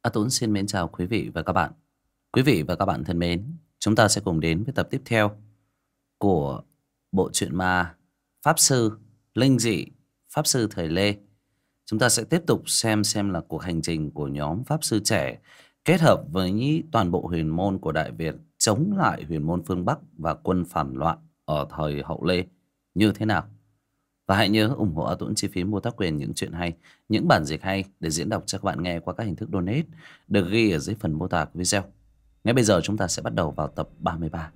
A Tuấn xin mến chào quý vị và các bạn. Quý vị và các bạn thân mến, chúng ta sẽ cùng đến với tập tiếp theo của bộ truyện ma Pháp Sư Linh Dị, Pháp Sư thời Lê. Chúng ta sẽ tiếp tục xem là cuộc hành trình của nhóm Pháp Sư trẻ kết hợp với toàn bộ huyền môn của Đại Việt chống lại huyền môn phương Bắc và quân phản loạn ở thời Hậu Lê như thế nào. Và hãy nhớ ủng hộ A Tuấn chi phí mua tác quyền những chuyện hay, những bản dịch hay để diễn đọc cho các bạn nghe qua các hình thức donate được ghi ở dưới phần mô tả của video. Ngay bây giờ chúng ta sẽ bắt đầu vào tập 33.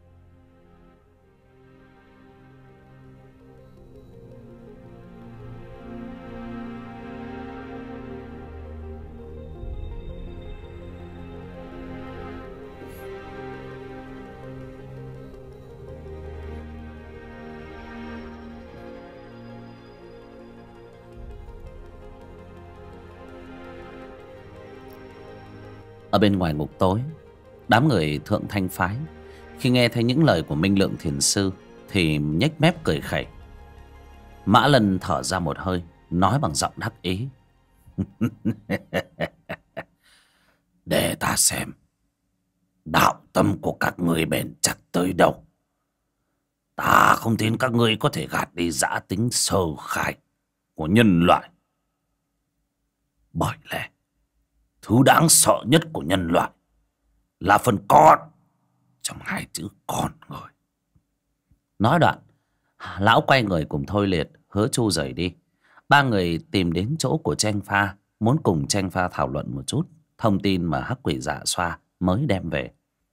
Ở bên ngoài ngục tối, đám người Thượng Thanh phái khi nghe thấy những lời của Minh Lượng Thiền Sư thì nhếch mép cười khẩy. Mã Lân thở ra một hơi, nói bằng giọng đắc ý. Để ta xem đạo tâm của các ngươi bền chặt tới đâu. Ta không tin các ngươi có thể gạt đi dã tính sơ khai của nhân loại. Bởi lẽ thứ đáng sợ nhất của nhân loại là phần con trong hai chữ con người. Nói đoạn, lão quay người cùng Thôi Liệt, Hứa Chu rời đi. Ba người tìm đến chỗ của Tranh Pha, muốn cùng Tranh Pha thảo luận một chút thông tin mà Hắc Quỷ Dạ Xoa mới đem về.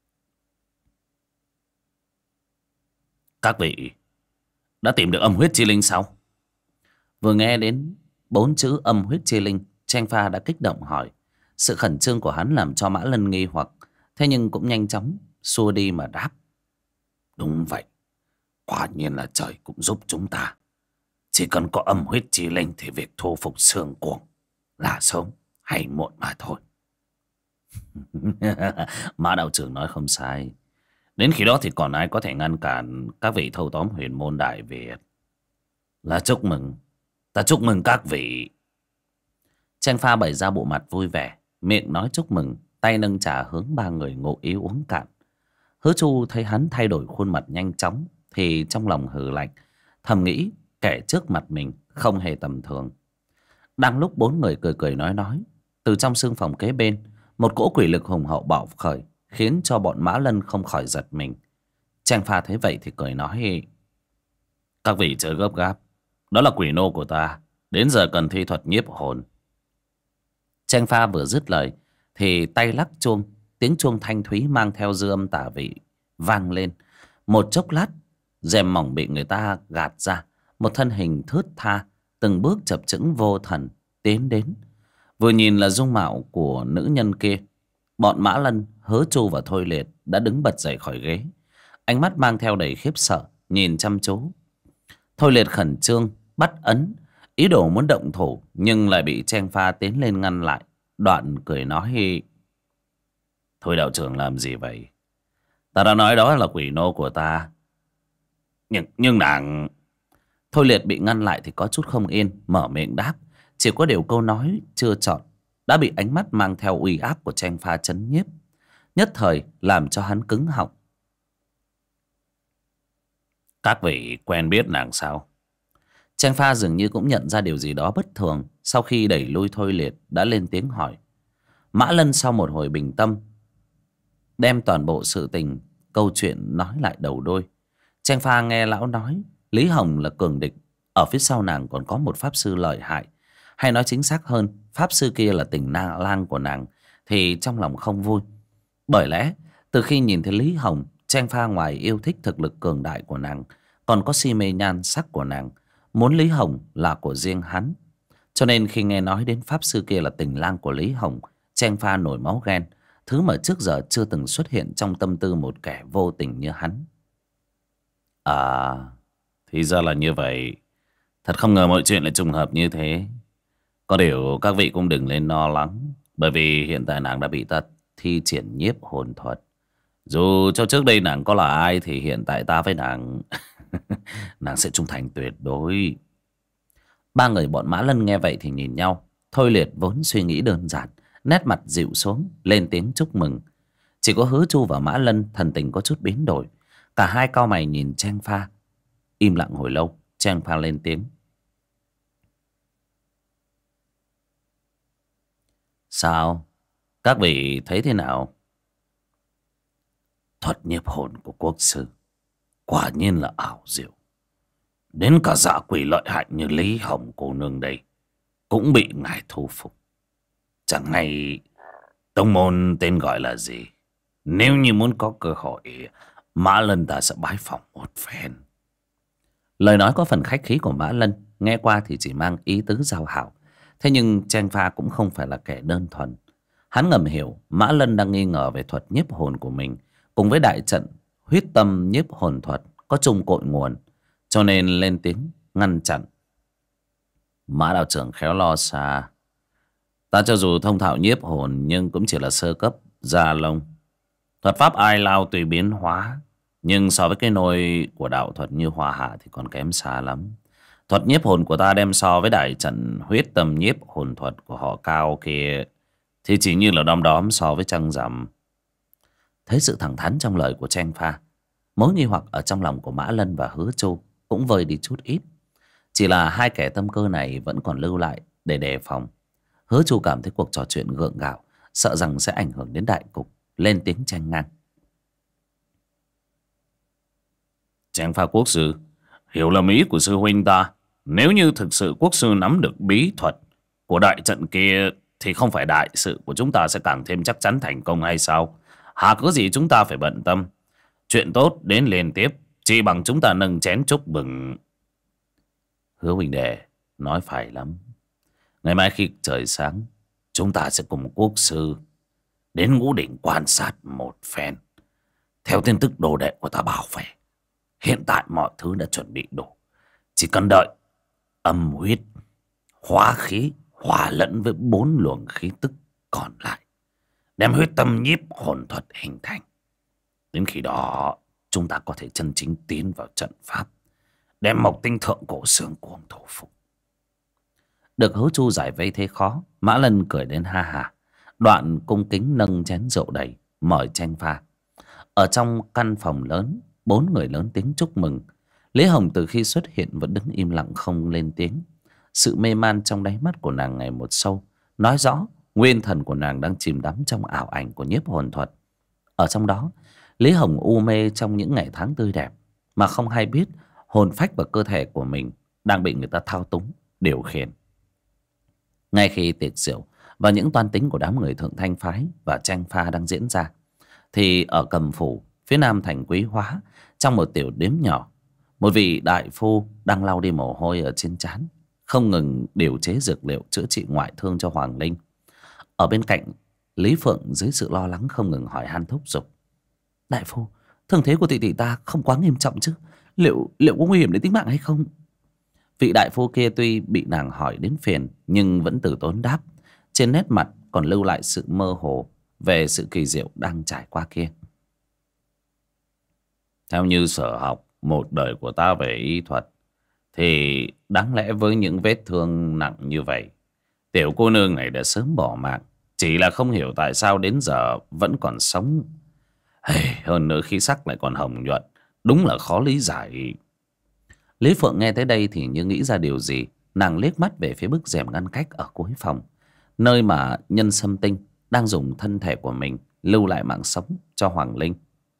Các vị đã tìm được âm huyết chi linh sao? Vừa nghe đến 4 chữ âm huyết chi linh, Tranh Pha đã kích động hỏi. Sự khẩn trương của hắn làm cho Mã Lân nghi hoặc, thế nhưng cũng nhanh chóng xua đi mà đáp. Đúng vậy, quả nhiên là trời cũng giúp chúng ta. Chỉ cần có âm huyết chi linh thì việc thu phục xương cuồng là sớm hay muộn mà thôi. Mã đạo trưởng nói không sai. Đến khi đó thì còn ai có thể ngăn cản các vị thâu tóm huyền môn Đại Việt. Là chúc mừng, ta chúc mừng các vị. Tranh Pha bày ra bộ mặt vui vẻ, miệng nói chúc mừng, tay nâng trà hướng ba người ngộ ý uống cạn. Hứa Chu thấy hắn thay đổi khuôn mặt nhanh chóng thì trong lòng hừ lạnh, thầm nghĩ kẻ trước mặt mình không hề tầm thường. Đang lúc bốn người cười cười nói, từ trong sương phòng kế bên, một cỗ quỷ lực hùng hậu bạo khởi, khiến cho bọn Mã Lân không khỏi giật mình. Tranh Pha thấy vậy thì cười nói: các vị chớ gấp gáp, đó là quỷ nô của ta, đến giờ cần thi thuật nhiếp hồn. Tranh Pha vừa dứt lời thì tay lắc chuông, tiếng chuông thanh thúy mang theo dư âm tả vị vang lên. Một chốc lát, rèm mỏng bị người ta gạt ra, một thân hình thướt tha từng bước chập chững vô thần tiến đến. Vừa nhìn là dung mạo của nữ nhân kia, bọn Mã Lân, Hứa Chu và Thôi Liệt đã đứng bật dậy khỏi ghế, ánh mắt mang theo đầy khiếp sợ nhìn chăm chú. Thôi Liệt khẩn trương bắt ấn, ý đồ muốn động thủ nhưng lại bị Tranh Pha tiến lên ngăn lại. Đoạn cười nói: thôi đạo trưởng làm gì vậy? Ta đã nói đó là quỷ nô của ta. Nhưng nàng... Thôi Liệt bị ngăn lại thì có chút không yên, mở miệng đáp. Chỉ có điều câu nói chưa chọn đã bị ánh mắt mang theo uy áp của Tranh Pha chấn nhiếp, nhất thời làm cho hắn cứng họng. Các vị quen biết nàng sao? Tranh Pha dường như cũng nhận ra điều gì đó bất thường, sau khi đẩy lui Thôi Liệt đã lên tiếng hỏi. Mã Lân sau một hồi bình tâm đem toàn bộ sự tình câu chuyện nói lại đầu đuôi. Tranh Pha nghe lão nói Lý Hồng là cường địch, ở phía sau nàng còn có một pháp sư lợi hại, hay nói chính xác hơn, pháp sư kia là tình lang của nàng, thì trong lòng không vui. Bởi lẽ từ khi nhìn thấy Lý Hồng, Tranh Pha ngoài yêu thích thực lực cường đại của nàng, còn có si mê nhan sắc của nàng, muốn Lý Hồng là của riêng hắn. Cho nên khi nghe nói đến pháp sư kia là tình lang của Lý Hồng, Tranh Pha nổi máu ghen, thứ mà trước giờ chưa từng xuất hiện trong tâm tư một kẻ vô tình như hắn. À, thì ra là như vậy. Thật không ngờ mọi chuyện lại trùng hợp như thế. Có điều các vị cũng đừng lên lo lắng, bởi vì hiện tại nàng đã bị ta thi triển nhiếp hồn thuật. Dù cho trước đây nàng có là ai thì hiện tại ta với nàng nàng sẽ trung thành tuyệt đối. Ba người bọn Mã Lân nghe vậy thì nhìn nhau. Thôi Liệt vốn suy nghĩ đơn giản, nét mặt dịu xuống, lên tiếng chúc mừng. Chỉ có Hứa Chu và Mã Lân thần tình có chút biến đổi. Cả hai cau mày nhìn Trang Pha. Im lặng hồi lâu, Trang Pha lên tiếng: sao, các vị thấy thế nào? Thuật nhiếp hồn của quốc sư quả nhiên là ảo diệu. Đến cả dã quỷ lợi hại như Lý Hồng cô nương đây cũng bị ngài thu phục. Chẳng hay tông môn tên gọi là gì? Nếu như muốn có cơ hội, Mã Lân ta sẽ bái phỏng một phen. Lời nói có phần khách khí của Mã Lân nghe qua thì chỉ mang ý tứ giao hảo. Thế nhưng Trang Pha cũng không phải là kẻ đơn thuần. Hắn ngầm hiểu Mã Lân đang nghi ngờ về thuật nhiếp hồn của mình, cùng với đại trận huyết tâm nhiếp hồn thuật có chung cội nguồn, cho nên lên tiếng ngăn chặn. Mã đạo trưởng khéo lo xa. Ta cho dù thông thạo nhiếp hồn nhưng cũng chỉ là sơ cấp gia lông. Thuật pháp ai lao tùy biến hóa, nhưng so với cái nôi của đạo thuật như Hoa Hạ thì còn kém xa lắm. Thuật nhiếp hồn của ta đem so với đại trận huyết tâm nhiếp hồn thuật của họ cao kia thì chỉ như là đom đóm so với trăng rằm. Thấy sự thẳng thắn trong lời của Trang Pha, mối nghi hoặc ở trong lòng của Mã Lân và Hứa Chu cũng vơi đi chút ít. Chỉ là hai kẻ tâm cơ này vẫn còn lưu lại để đề phòng. Hứa Chu cảm thấy cuộc trò chuyện gượng gạo, sợ rằng sẽ ảnh hưởng đến đại cục, lên tiếng chen ngang: Trang Pha quốc sư, hiểu lầm ý của sư huynh ta. Nếu như thực sự quốc sư nắm được bí thuật của đại trận kia thì không phải đại sự của chúng ta sẽ càng thêm chắc chắn thành công hay sao? Hà có gì chúng ta phải bận tâm. Chuyện tốt đến liên tiếp, chỉ bằng chúng ta nâng chén chúc mừng. Hứa huynh đệ nói phải lắm. Ngày mai khi trời sáng, chúng ta sẽ cùng quốc sư đến Ngũ Đỉnh quan sát một phen. Theo tin tức đồ đệ của ta bảo về, hiện tại mọi thứ đã chuẩn bị đủ. Chỉ cần đợi âm huyết, hóa khí hòa lẫn với 4 luồng khí tức còn lại, đem huyết tâm nhiếp hồn thuật hình thành. Đến khi đó chúng ta có thể chân chính tiến vào trận pháp, đem Mộc Tinh thượng cổ xương cuồng thu phục. Được Hứa Chu giải vây thế khó, Mã Lân cười đến ha hả, đoạn cung kính nâng chén rượu đầy mời Trang Pha. Ở trong căn phòng lớn, 4 người lớn tiếng chúc mừng. Lý Hồng từ khi xuất hiện vẫn đứng im lặng không lên tiếng. Sự mê man trong đáy mắt của nàng ngày một sâu, nói rõ nguyên thần của nàng đang chìm đắm trong ảo ảnh của nhiếp hồn thuật. Ở trong đó, Lý Hồng u mê trong những ngày tháng tươi đẹp, mà không hay biết hồn phách và cơ thể của mình đang bị người ta thao túng, điều khiển. Ngay khi tiệc rượu và những toan tính của đám người Thượng Thanh phái và Trang Pha đang diễn ra, thì ở Cầm Phủ, phía nam thành Quý Hóa, trong một tiểu điếm nhỏ, một vị đại phu đang lau đi mồ hôi ở trên trán, không ngừng điều chế dược liệu chữa trị ngoại thương cho Hoàng Linh. Ở bên cạnh, Lý Phượng dưới sự lo lắng không ngừng hỏi han thúc giục: Đại phu, thương thế của tỷ tỷ ta không quá nghiêm trọng chứ? Liệu có nguy hiểm đến tính mạng hay không? Vị đại phu kia tuy bị nàng hỏi đến phiền, nhưng vẫn từ tốn đáp, trên nét mặt còn lưu lại sự mơ hồ về sự kỳ diệu đang trải qua kia. Theo như sở học một đời của ta về y thuật, thì đáng lẽ với những vết thương nặng như vậy, tiểu cô nương này đã sớm bỏ mạng. Chỉ là không hiểu tại sao đến giờ vẫn còn sống. Hơn nữa khí sắc lại còn hồng nhuận, đúng là khó lý giải. Lý Phượng nghe tới đây thì như nghĩ ra điều gì, nàng liếc mắt về phía bức rèm ngăn cách ở cuối phòng, nơi mà Nhân Sâm Tinh đang dùng thân thể của mình lưu lại mạng sống cho Hoàng Linh.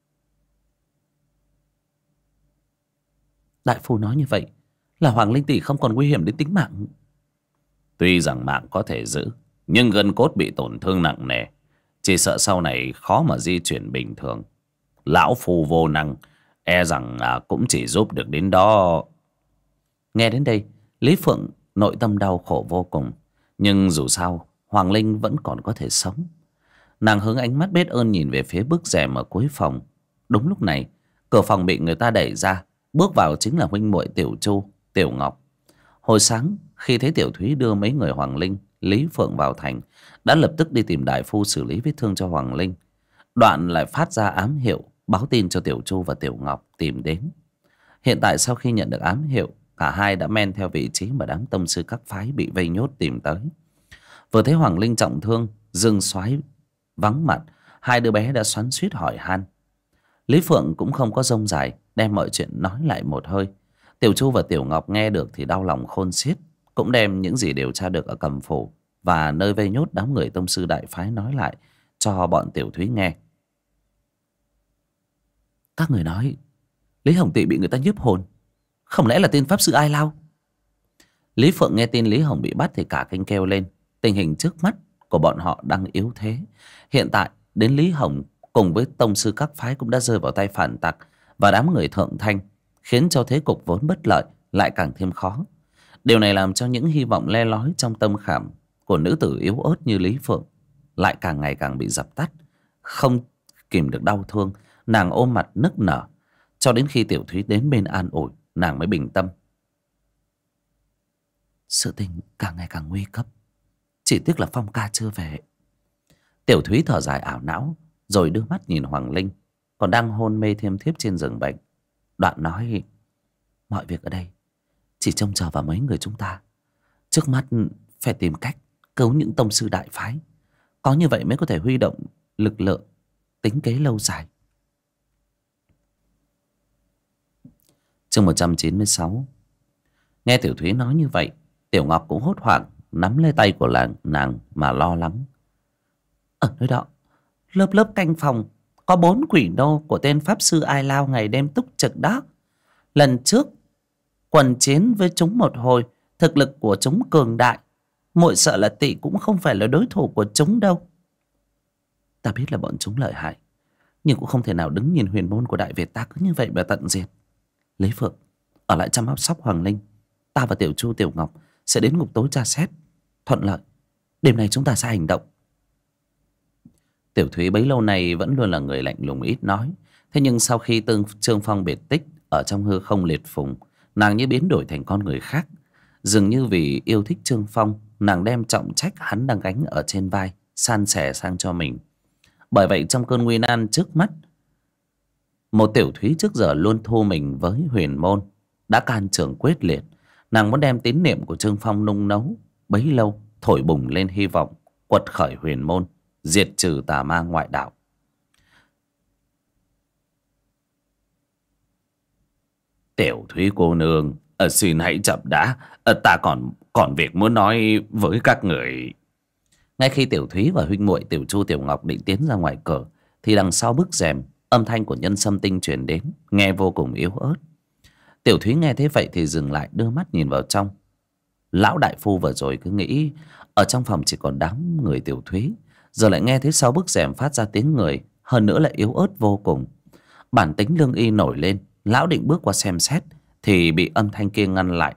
Đại phu nói như vậy là Hoàng Linh tỷ không còn nguy hiểm đến tính mạng. Tuy rằng mạng có thể giữ, nhưng gân cốt bị tổn thương nặng nề, chỉ sợ sau này khó mà di chuyển bình thường. Lão phu vô năng, e rằng cũng chỉ giúp được đến đó. Nghe đến đây, Lý Phượng nội tâm đau khổ vô cùng. Nhưng dù sao, Hoàng Linh vẫn còn có thể sống. Nàng hướng ánh mắt biết ơn nhìn về phía bức rèm ở cuối phòng. Đúng lúc này, cửa phòng bị người ta đẩy ra, bước vào chính là huynh muội Tiểu Chu, Tiểu Ngọc. Hồi sáng, khi thấy Tiểu Thúy đưa mấy người Hoàng Linh, Lý Phượng vào thành, đã lập tức đi tìm đại phu xử lý vết thương cho Hoàng Linh. Đoạn lại phát ra ám hiệu báo tin cho Tiểu Chu và Tiểu Ngọc tìm đến. Hiện tại sau khi nhận được ám hiệu, cả hai đã men theo vị trí mà đám tông sư các phái bị vây nhốt tìm tới. Vừa thấy Hoàng Linh trọng thương, Dương Soái vắng mặt, hai đứa bé đã xoắn xuýt hỏi han. Lý Phượng cũng không có rông dài, đem mọi chuyện nói lại một hơi. Tiểu Chu và Tiểu Ngọc nghe được thì đau lòng khôn xiết, cũng đem những gì điều tra được ở Cầm Phủ và nơi vây nhốt đám người tông sư đại phái nói lại cho bọn Tiểu Thúy nghe. Các người nói Lý Hồng Tị bị người ta nhiếp hồn, không lẽ là tên pháp sư Ai Lao? Lý Phượng nghe tin Lý Hồng bị bắt thì cả kinh kêu lên. Tình hình trước mắt của bọn họ đang yếu thế. Hiện tại đến Lý Hồng cùng với tông sư các phái cũng đã rơi vào tay phản tặc và đám người Thượng Thanh, khiến cho thế cục vốn bất lợi lại càng thêm khó. Điều này làm cho những hy vọng le lói trong tâm khảm của nữ tử yếu ớt như Lý Phượng lại càng ngày càng bị dập tắt. Không kìm được đau thương, nàng ôm mặt nức nở, cho đến khi Tiểu Thúy đến bên an ủi, nàng mới bình tâm. Sự tình càng ngày càng nguy cấp, chỉ tiếc là Phong ca chưa về. Tiểu Thúy thở dài ảo não, rồi đưa mắt nhìn Hoàng Linh còn đang hôn mê thiêm thiếp trên giường bệnh. Đoạn nói: mọi việc ở đây chỉ trông chờ vào mấy người chúng ta. Trước mắt phải tìm cách cứu những tông sư đại phái, có như vậy mới có thể huy động lực lượng tính kế lâu dài. Chương 196. Nghe Tiểu Thúy nói như vậy, Tiểu Ngọc cũng hốt hoảng nắm lấy tay của nàng mà lo lắng. Ở nơi đó, lớp lớp canh phòng có 4 quỷ nô của tên pháp sư Ai Lao ngày đêm túc trực đó. Lần trước quần chiến với chúng một hồi, thực lực của chúng cường đại, muội sợ là Tị cũng không phải là đối thủ của chúng đâu. Ta biết là bọn chúng lợi hại, nhưng cũng không thể nào đứng nhìn huyền môn của Đại Việt ta cứ như vậy mà tận diệt. Lý Phượng ở lại chăm sóc Hoàng Linh, ta và Tiểu Chu, Tiểu Ngọc sẽ đến ngục tối tra xét. Thuận lợi, đêm nay chúng ta sẽ hành động. Tiểu Thúy bấy lâu nay vẫn luôn là người lạnh lùng ít nói. Thế nhưng sau khi Trương Phong biệt tích ở trong hư không liệt phùng, nàng như biến đổi thành con người khác. Dường như vì yêu thích Trương Phong, nàng đem trọng trách hắn đang gánh ở trên vai san sẻ sang cho mình. Bởi vậy trong cơn nguy nan trước mắt, một Tiểu Thúy trước giờ luôn thu mình với huyền môn đã can trường quyết liệt. Nàng muốn đem tín niệm của Trương Phong nung nấu bấy lâu thổi bùng lên hy vọng quật khởi huyền môn, diệt trừ tà ma ngoại đạo. Tiểu Thúy cô nương, xin hãy chậm đã, ta còn việc muốn nói với các người. Ngay khi Tiểu Thúy và huynh muội Tiểu Chu, Tiểu Ngọc định tiến ra ngoài cửa, thì đằng sau bức rèm âm thanh của Nhân Sâm Tinh truyền đến, nghe vô cùng yếu ớt. Tiểu Thúy nghe thế vậy thì dừng lại, đưa mắt nhìn vào trong. Lão đại phu vừa rồi cứ nghĩ ở trong phòng chỉ còn đám người Tiểu Thúy, giờ lại nghe thấy sau bức rèm phát ra tiếng người, hơn nữa lại yếu ớt vô cùng. Bản tính lương y nổi lên, lão định bước qua xem xét thì bị âm thanh kia ngăn lại.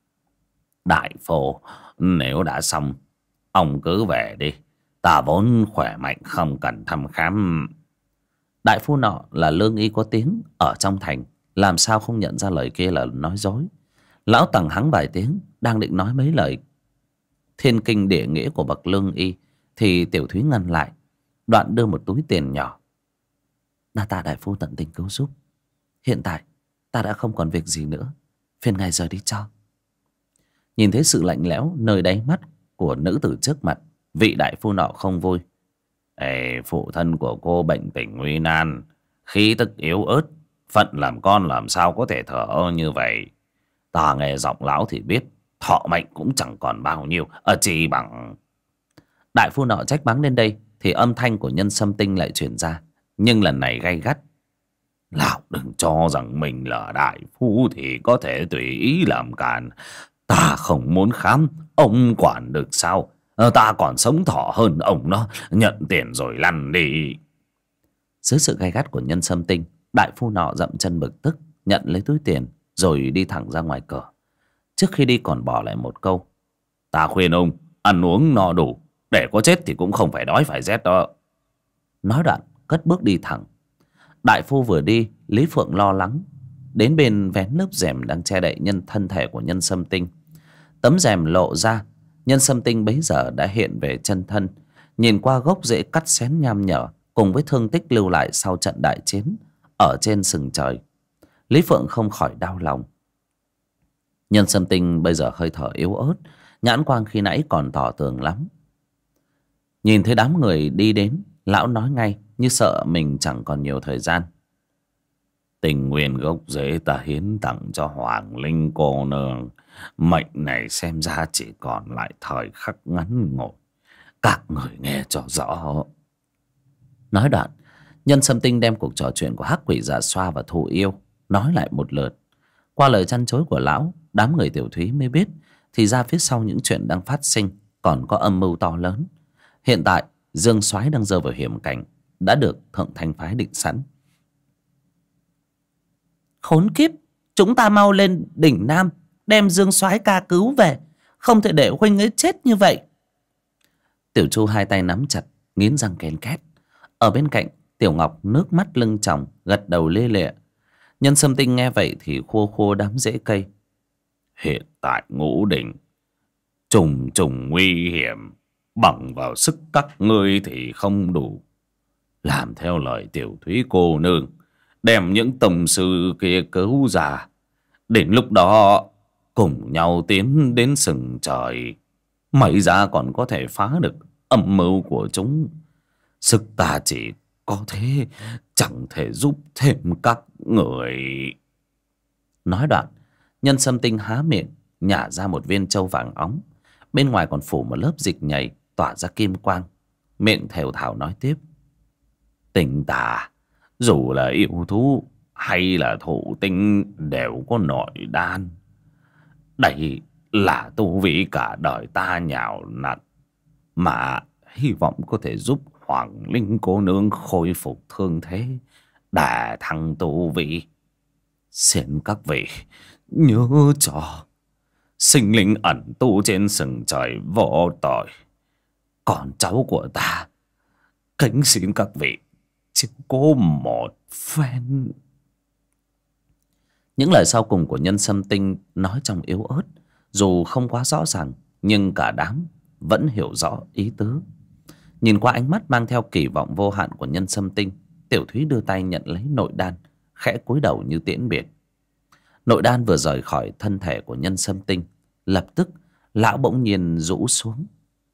Đại phu, nếu đã xong, ông cứ về đi, ta vốn khỏe mạnh không cần thăm khám. Đại phu nọ là lương y có tiếng ở trong thành, làm sao không nhận ra lời kia là nói dối. Lão tằng hắng vài tiếng, đang định nói mấy lời thiên kinh địa nghĩa của bậc lương y thì Tiểu Thúy ngăn lại, đoạn đưa một túi tiền nhỏ. Đa tạ đại phu tận tình cứu giúp, hiện tại ta đã không còn việc gì nữa, phiền ngài rời đi cho. Nhìn thấy sự lạnh lẽo nơi đáy mắt của nữ tử trước mặt, vị đại phu nọ không vui. Ê, phụ thân của cô bệnh tình nguy nan, khí tức yếu ớt, phận làm con làm sao có thể thở ơ như vậy. Ta nghe giọng lão thì biết thọ mệnh cũng chẳng còn bao nhiêu, chỉ bằng... Đại phu nọ trách mắng đến đây thì âm thanh của Nhân Sâm Tinh lại truyền ra, nhưng lần này gay gắt. Lão đừng cho rằng mình là đại phu thì có thể tùy ý làm càn. Ta không muốn khám, ông quản được sao? Ta còn sống thọ hơn ông đó, nhận tiền rồi lăn đi. Dưới sự gay gắt của Nhân Sâm Tinh, đại phu nọ dậm chân bực tức, nhận lấy túi tiền rồi đi thẳng ra ngoài cửa. Trước khi đi còn bỏ lại một câu: ta khuyên ông ăn uống no đủ, để có chết thì cũng không phải đói phải rét đó. Nói đoạn cất bước đi thẳng. Đại phu vừa đi, Lý Phượng lo lắng đến bên vén lớp rèm đang che đậy thân thể của Nhân Sâm Tinh. Tấm rèm lộ ra, Nhân Sâm Tinh bấy giờ đã hiện về chân thân. Nhìn qua gốc rễ cắt xén nham nhở cùng với thương tích lưu lại sau trận đại chiến ở trên sừng trời, Lý Phượng không khỏi đau lòng. Nhân Sâm Tinh bây giờ hơi thở yếu ớt, nhãn quang khi nãy còn tỏ tường lắm. Nhìn thấy đám người đi đến, lão nói ngay như sợ mình chẳng còn nhiều thời gian. Tình nguyên gốc rễ ta hiến tặng cho Hoàng Linh cô nương. Mệnh này xem ra chỉ còn lại thời khắc ngắn ngủi. Các người nghe cho rõ. Nói đoạn, Nhân Sâm Tinh đem cuộc trò chuyện của Hắc Quỷ Dạ Xoa và Thù Yêu nói lại một lượt. Qua lời chăn chối của lão, đám người Tiểu Thúy mới biết thì ra phía sau những chuyện đang phát sinh còn có âm mưu to lớn. Hiện tại Dương Soái đang rơi vào hiểm cảnh, đã được Thượng Thanh phái định sẵn. Khốn kiếp, chúng ta mau lên đỉnh Nam đem Dương Soái ca cứu về, không thể để huynh ấy chết như vậy. Tiểu Chu hai tay nắm chặt, nghiến răng ken két. Ở bên cạnh, Tiểu Ngọc nước mắt lưng tròng, gật đầu lê lệ. Nhân Sâm Tinh nghe vậy thì khô khô đám rễ cây. Hiện tại ngũ đỉnh trùng trùng nguy hiểm, bằng vào sức các ngươi thì không đủ. Làm theo lời Tiểu Thúy cô nương, đem những tông sư kia cứu ra. Đến lúc đó cùng nhau tiến đến sừng trời, may ra còn có thể phá được âm mưu của chúng. Sức ta chỉ có thế, chẳng thể giúp thêm các người. Nói đoạn, Nhân Sâm Tinh há miệng nhả ra một viên châu vàng óng, bên ngoài còn phủ một lớp dịch nhầy tỏa ra kim quang. Miệng thều thào nói tiếp. Tình ta, dù là yêu thú hay là thụ tinh, đều có nội đan. Đây là tu vị cả đời ta nhào nặn, mà hy vọng có thể giúp Hoàng Linh cô nương khôi phục thương thế, đà thăng tu vị. Xin các vị nhớ cho sinh linh ẩn tu trên sừng trời vô tội. Còn cháu của ta, kính xin các vị chiếu cố một phen. Những lời sau cùng của Nhân Sâm Tinh nói trong yếu ớt, dù không quá rõ ràng, nhưng cả đám vẫn hiểu rõ ý tứ. Nhìn qua ánh mắt mang theo kỳ vọng vô hạn của Nhân Sâm Tinh, Tiểu Thúy đưa tay nhận lấy nội đan, khẽ cúi đầu như tiễn biệt. Nội đan vừa rời khỏi thân thể của Nhân Sâm Tinh, lập tức lão bỗng nhiên rũ xuống.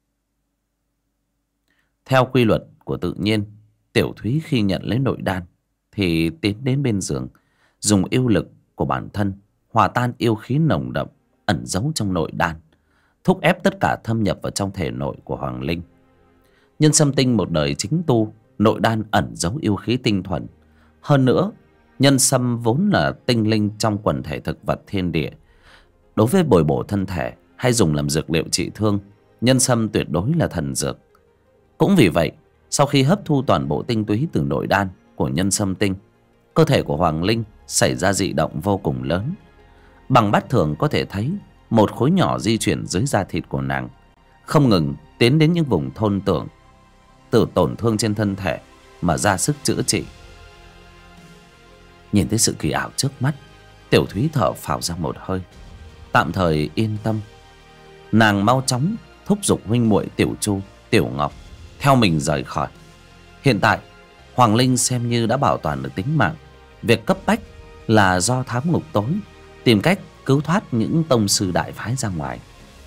Theo quy luật của tự nhiên, Tiểu Thúy khi nhận lấy nội đan thì tiến đến bên giường, dùng yêu lực của bản thân hòa tan yêu khí nồng đậm ẩn giấu trong nội đan, thúc ép tất cả thâm nhập vào trong thể nội của Hoàng Linh. Nhân Sâm Tinh một đời chính tu, nội đan ẩn giấu yêu khí tinh thuần. Hơn nữa, nhân sâm vốn là tinh linh trong quần thể thực vật thiên địa. Đối với bồi bổ thân thể hay dùng làm dược liệu trị thương, nhân sâm tuyệt đối là thần dược. Cũng vì vậy, sau khi hấp thu toàn bộ tinh túy từ nội đan của Nhân Sâm Tinh, cơ thể của Hoàng Linh xảy ra dị động vô cùng lớn. Bằng mắt thường có thể thấy một khối nhỏ di chuyển dưới da thịt của nàng, không ngừng tiến đến những vùng thôn tưởng từ tổn thương trên thân thể mà ra sức chữa trị. Nhìn thấy sự kỳ ảo trước mắt, Tiểu Thúy thở phào ra một hơi, tạm thời yên tâm. Nàng mau chóng thúc giục huynh muội Tiểu Chu, Tiểu Ngọc theo mình rời khỏi. Hiện tại Hoàng Linh xem như đã bảo toàn được tính mạng. Việc cấp bách là do thám ngục tối tìm cách cứu thoát những tông sư đại phái ra ngoài.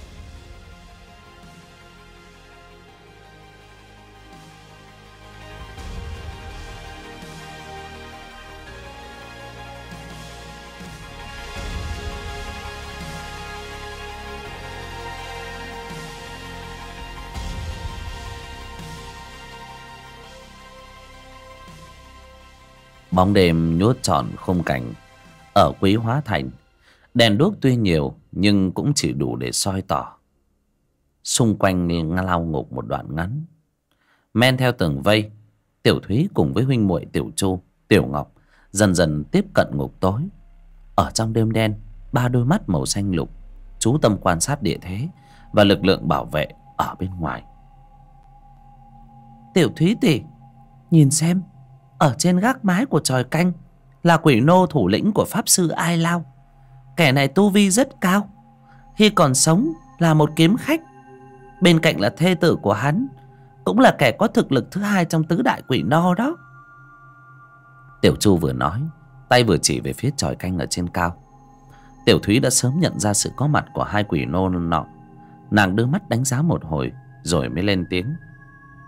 Bóng đêm nhuốm trọn khung cảnh ở Quý Hóa Thành. Đèn đuốc tuy nhiều nhưng cũng chỉ đủ để soi tỏ xung quanh lao ngục một đoạn ngắn. Men theo tường vây, Tiểu Thúy cùng với huynh muội Tiểu Chu, Tiểu Ngọc dần dần tiếp cận ngục tối. Ở trong đêm đen, ba đôi mắt màu xanh lục chú tâm quan sát địa thế và lực lượng bảo vệ ở bên ngoài. Tiểu Thúy tỷ, nhìn xem, ở trên gác mái của chòi canh là quỷ nô thủ lĩnh của pháp sư Ai Lao. Kẻ này tu vi rất cao, khi còn sống là một kiếm khách. Bên cạnh là thê tử của hắn, cũng là kẻ có thực lực thứ hai trong tứ đại quỷ nô đó. Tiểu Chu vừa nói, tay vừa chỉ về phía chòi canh ở trên cao. Tiểu Thúy đã sớm nhận ra sự có mặt của hai quỷ nô nọ. Nàng đưa mắt đánh giá một hồi rồi mới lên tiếng.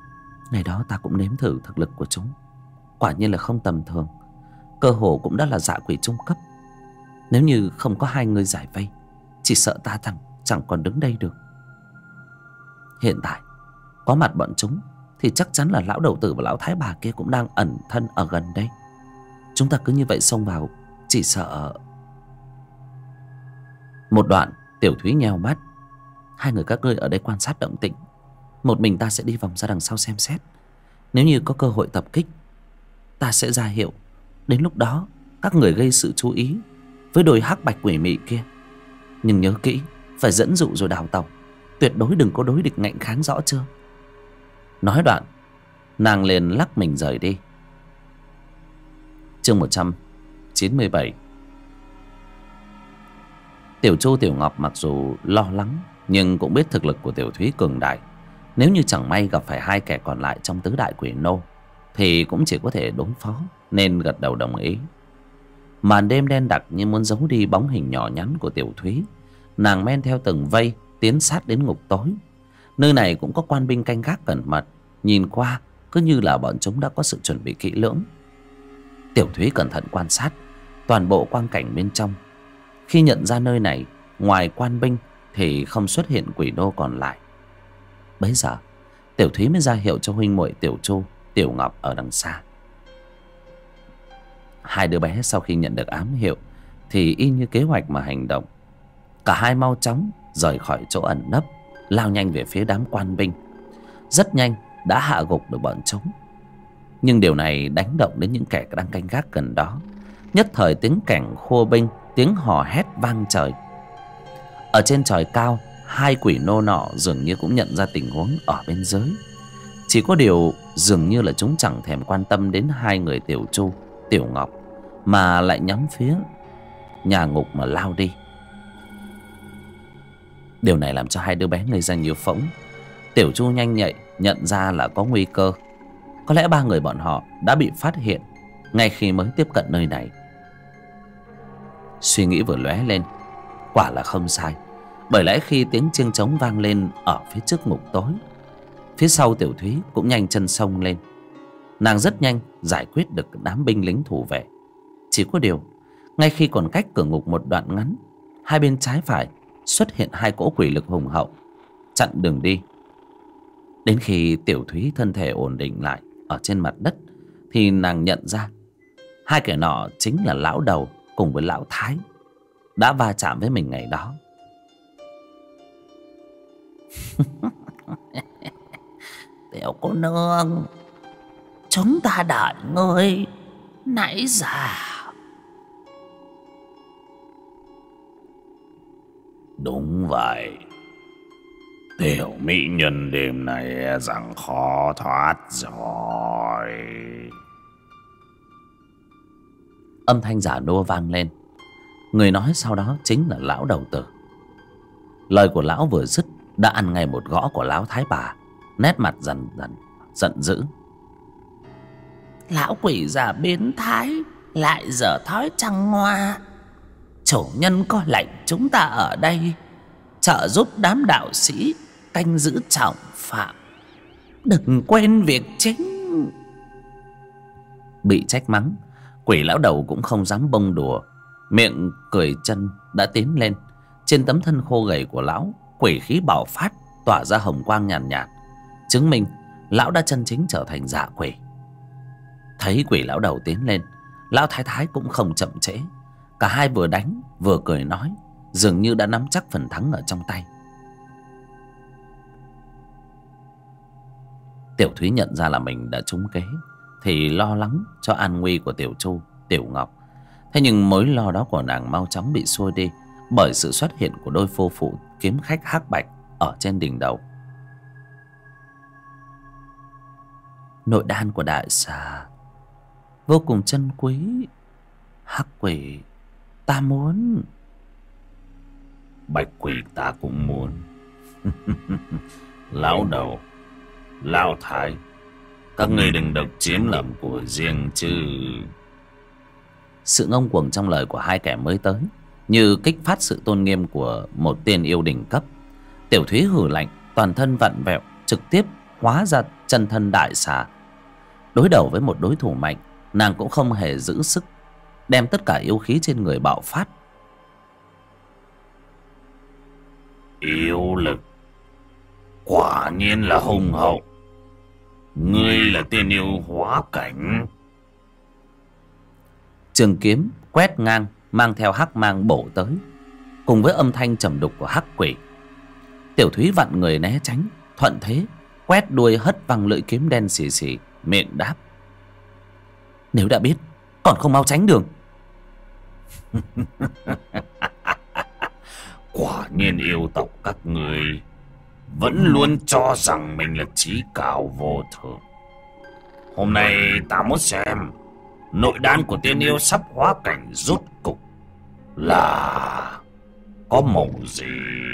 Ngày đó ta cũng nếm thử thực lực của chúng, quả nhiên là không tầm thường. Cơ hồ cũng đã là dạ quỷ trung cấp. Nếu như không có hai người giải vây, chỉ sợ ta chẳng còn đứng đây được. Hiện tại có mặt bọn chúng thì chắc chắn là lão đầu tử và lão thái bà kia cũng đang ẩn thân ở gần đây. Chúng ta cứ như vậy xông vào, chỉ sợ... Một đoạn Tiểu Thúy nheo mắt. Hai người các ngươi ở đây quan sát động tĩnh, một mình ta sẽ đi vòng ra đằng sau xem xét. Nếu như có cơ hội tập kích, ta sẽ ra hiệu. Đến lúc đó các người gây sự chú ý với đôi hắc bạch quỷ mị kia. Nhưng nhớ kỹ, phải dẫn dụ rồi đào tàu. Tuyệt đối đừng có đối địch ngạnh kháng, rõ chưa? Nói đoạn, nàng liền lắc mình rời đi. Chương 197. Tiểu Chu Tiểu Ngọc mặc dù lo lắng, nhưng cũng biết thực lực của Tiểu Thúy cường đại. Nếu như chẳng may gặp phải hai kẻ còn lại trong tứ đại quỷ nô thì cũng chỉ có thể đối phó, nên gật đầu đồng ý. Màn đêm đen đặc như muốn giấu đi bóng hình nhỏ nhắn của Tiểu Thúy. Nàng men theo từng vây tiến sát đến ngục tối. Nơi này cũng có quan binh canh gác cẩn mật, nhìn qua cứ như là bọn chúng đã có sự chuẩn bị kỹ lưỡng. Tiểu Thúy cẩn thận quan sát toàn bộ quang cảnh bên trong. Khi nhận ra nơi này ngoài quan binh thì không xuất hiện quỷ nô còn lại. Bấy giờ Tiểu Thúy mới ra hiệu cho huynh muội Tiểu Chu, Tiểu Ngọc ở đằng xa. Hai đứa bé sau khi nhận được ám hiệu thì y như kế hoạch mà hành động. Cả hai mau chóng rời khỏi chỗ ẩn nấp, lao nhanh về phía đám quan binh. Rất nhanh đã hạ gục được bọn chúng. Nhưng điều này đánh động đến những kẻ đang canh gác gần đó. Nhất thời tiếng kẻng khua binh, tiếng hò hét vang trời. Ở trên chòi cao, hai quỷ nô nọ dường như cũng nhận ra tình huống ở bên dưới. Chỉ có điều dường như là chúng chẳng thèm quan tâm đến hai người Tiểu Chu, Tiểu Ngọc, mà lại nhắm phía nhà ngục mà lao đi. Điều này làm cho hai đứa bé ngây ra như phỗng. Tiểu Chu nhanh nhạy nhận ra là có nguy cơ. Có lẽ ba người bọn họ đã bị phát hiện ngay khi mới tiếp cận nơi này. Suy nghĩ vừa lóe lên, quả là không sai. Bởi lẽ khi tiếng chiêng trống vang lên ở phía trước ngục tối, phía sau Tiểu Thúy cũng nhanh chân xông lên. Nàng rất nhanh giải quyết được đám binh lính thủ vệ. Chỉ có điều, ngay khi còn cách cửa ngục một đoạn ngắn, hai bên trái phải xuất hiện hai cỗ quỷ lực hùng hậu chặn đường đi. Đến khi Tiểu Thúy thân thể ổn định lại ở trên mặt đất thì nàng nhận ra hai kẻ nọ chính là lão đầu cùng với lão thái đã va chạm với mình ngày đó. Tiểu cô nương, chúng ta đợi ngươi nãy giờ. Đúng vậy, tiểu mỹ nhân đêm nay rằng khó thoát rồi. Âm thanh giả nua vang lên. Người nói sau đó chính là lão đầu tử. Lời của lão vừa dứt đã ăn ngay một gõ của lão thái bà, nét mặt dần dần giận dữ. Lão quỷ già biến thái lại dở thói trăng hoa. Chủ nhân có lệnh chúng ta ở đây trợ giúp đám đạo sĩ canh giữ trọng phạm, đừng quên việc chính. Bị trách mắng, quỷ lão đầu cũng không dám bông đùa, miệng cười chân đã tiến lên. Trên tấm thân khô gầy của lão, quỷ khí bạo phát tỏa ra hồng quang nhàn nhạt, chứng minh lão đã chân chính trở thành dạ quỷ. Thấy quỷ lão đầu tiến lên, lão thái thái cũng không chậm trễ. Cả hai vừa đánh vừa cười nói, dường như đã nắm chắc phần thắng ở trong tay. Tiểu Thúy nhận ra là mình đã trúng kế thì lo lắng cho an nguy của Tiểu Chu, Tiểu Ngọc. Thế nhưng mối lo đó của nàng mau chóng bị xua đi bởi sự xuất hiện của đôi phu phụ kiếm khách hắc bạch ở trên đỉnh đầu. Nội đan của đại xà vô cùng chân quý, hắc quỷ ta muốn. Bạch quỷ ta cũng muốn. Lão đầu, lão thái, các ngươi đừng độc chiếm làm của riêng chứ. Sự ngông cuồng trong lời của hai kẻ mới tới như kích phát sự tôn nghiêm của một tiên yêu đỉnh cấp. Tiểu Thúy hừ lạnh, toàn thân vặn vẹo, trực tiếp hóa ra chân chân thân đại xà. Đối đầu với một đối thủ mạnh, nàng cũng không hề giữ sức, đem tất cả yêu khí trên người bạo phát. Yêu lực quả nhiên là hùng hậu. Ngươi là tiên yêu hóa cảnh. Trường kiếm quét ngang, mang theo hắc mang bổ tới, cùng với âm thanh trầm đục của hắc quỷ. Tiểu Thúy vặn người né tránh, thuận thế quét đuôi hất văng lưỡi kiếm đen xì xì, miệng đáp: nếu đã biết còn không mau tránh đường. Quả nhiên yêu tộc các ngươi vẫn luôn cho rằng mình là chí cao vô thượng. Hôm nay ta muốn xem nội đan của tiên yêu sắp hóa cảnh rốt cục là có màu gì.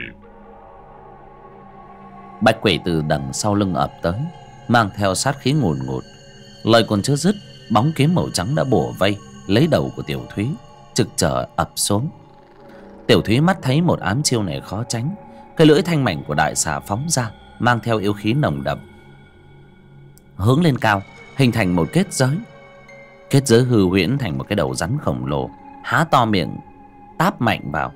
Bạch quỷ từ đằng sau lưng ập tới, mang theo sát khí ngùn ngụt. Lời còn chưa dứt, bóng kiếm màu trắng đã bủa vây lấy đầu của Tiểu Thúy, trực trở ập xuống. Tiểu Thúy mắt thấy một ám chiêu này khó tránh, cái lưỡi thanh mảnh của đại xà phóng ra, mang theo yêu khí nồng đậm, hướng lên cao, hình thành một kết giới. Kết giới hư huyễn thành một cái đầu rắn khổng lồ, há to miệng táp mạnh vào.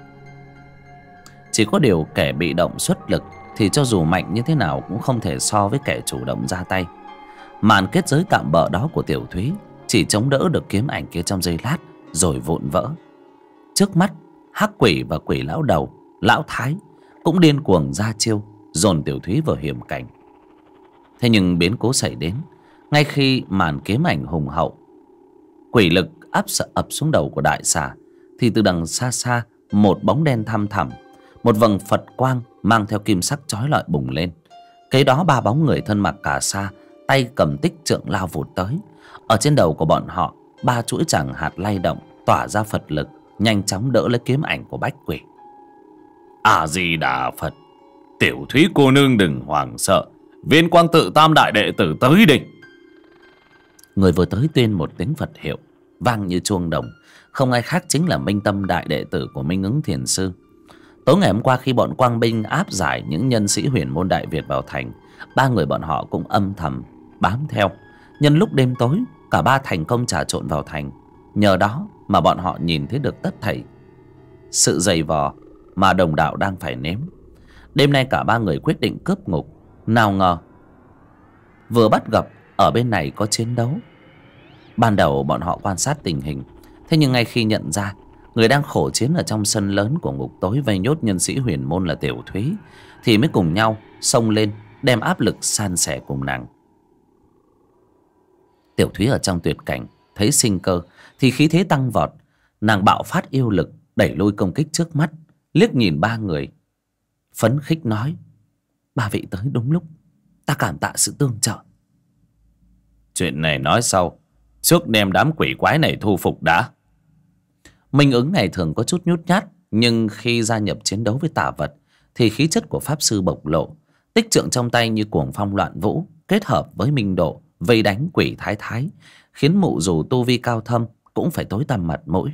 Chỉ có điều kẻ bị động xuất lực thì cho dù mạnh như thế nào cũng không thể so với kẻ chủ động ra tay. Màn kết giới tạm bợ đó của Tiểu Thúy chỉ chống đỡ được kiếm ảnh kia trong giây lát rồi vụn vỡ. Trước mắt, hắc quỷ và quỷ lão đầu, lão thái cũng điên cuồng ra chiêu, dồn Tiểu Thúy vào hiểm cảnh. Thế nhưng biến cố xảy đến ngay khi màn kiếm ảnh hùng hậu, quỷ lực ập xuống đầu của đại xà, thì từ đằng xa xa một bóng đen thăm thẳm, một vầng Phật quang mang theo kim sắc chói lọi bùng lên. Kế đó ba bóng người thân mặc cà sa, tay cầm tích trượng lao vụt tới. Ở trên đầu của bọn họ, ba chuỗi tràng hạt lay động, tỏa ra Phật lực, nhanh chóng đỡ lấy kiếm ảnh của bách quỷ. A Di Đà Phật. Tiểu Thúy cô nương đừng hoảng sợ, Viên Quang Tự Tam đại đệ tử tới đi. Người vừa tới tuyên một tiếng Phật hiệu vang như chuông đồng, không ai khác chính là Minh Tâm đại đệ tử của Minh Ứng Thiền Sư. Tối ngày hôm qua khi bọn quang binh áp giải những nhân sĩ huyền môn Đại Việt vào thành, ba người bọn họ cũng âm thầm bám theo. Nhân lúc đêm tối, cả ba thành công trà trộn vào thành. Nhờ đó mà bọn họ nhìn thấy được tất thảy sự dày vò mà đồng đạo đang phải nếm. Đêm nay cả ba người quyết định cướp ngục. Nào ngờ vừa bắt gặp ở bên này có chiến đấu. Ban đầu bọn họ quan sát tình hình, thế nhưng ngay khi nhận ra người đang khổ chiến ở trong sân lớn của ngục tối vây nhốt nhân sĩ huyền môn là Tiểu Thúy, thì mới cùng nhau xông lên đem áp lực san sẻ cùng nàng. Tiểu Thúy ở trong tuyệt cảnh, thấy sinh cơ thì khí thế tăng vọt. Nàng bạo phát yêu lực, đẩy lui công kích trước mắt, liếc nhìn ba người, phấn khích nói: ba vị tới đúng lúc, ta cảm tạ sự tương trợ. Chuyện này nói sau, trước đem đám quỷ quái này thu phục đã. Minh Ứng ngày thường có chút nhút nhát, nhưng khi gia nhập chiến đấu với tà vật thì khí chất của pháp sư bộc lộ. Tích trượng trong tay như cuồng phong loạn vũ, kết hợp với minh độ vây đánh quỷ thái thái, khiến mụ dù tu vi cao thâm cũng phải tối tăm mặt mũi.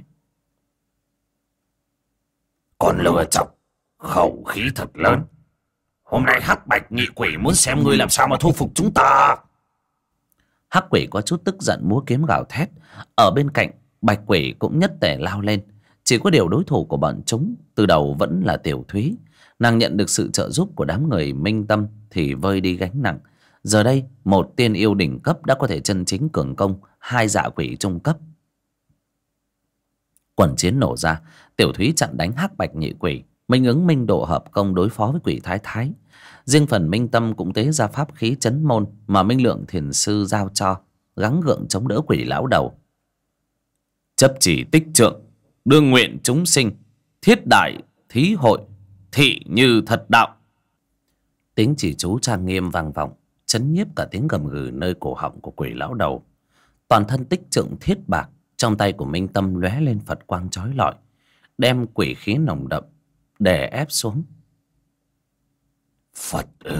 Còn lừa chọc, khẩu khí thật lớn. Hôm nay hắc bạch nhị quỷ muốn xem ngươi làm sao mà thu phục chúng ta. Hắc quỷ có chút tức giận múa kiếm gào thét. Ở bên cạnh, bạch quỷ cũng nhất tề lao lên. Chỉ có điều đối thủ của bọn chúng từ đầu vẫn là Tiểu Thúy. Nàng nhận được sự trợ giúp của đám người Minh Tâm thì vơi đi gánh nặng. Giờ đây một tiên yêu đỉnh cấp đã có thể chân chính cường công hai dạ quỷ trung cấp. Quần chiến nổ ra, Tiểu Thúy chặn đánh hắc bạch nhị quỷ, Minh Ứng Minh Độ hợp công đối phó với quỷ thái thái. Riêng phần Minh Tâm cũng tế ra pháp khí chấn môn mà Minh Lượng Thiền Sư giao cho, gắng gượng chống đỡ quỷ lão đầu. Chấp chỉ tích trượng, đương nguyện chúng sinh, thiết đại thí hội, thị như thật đạo. Tiếng chỉ chú trang nghiêm vang vọng, chấn nhiếp cả tiếng gầm gừ nơi cổ họng của quỷ lão đầu. Toàn thân tích trượng thiết bạc trong tay của Minh Tâm lóe lên Phật quang chói lọi, đem quỷ khí nồng đậm đè ép xuống. Phật ư?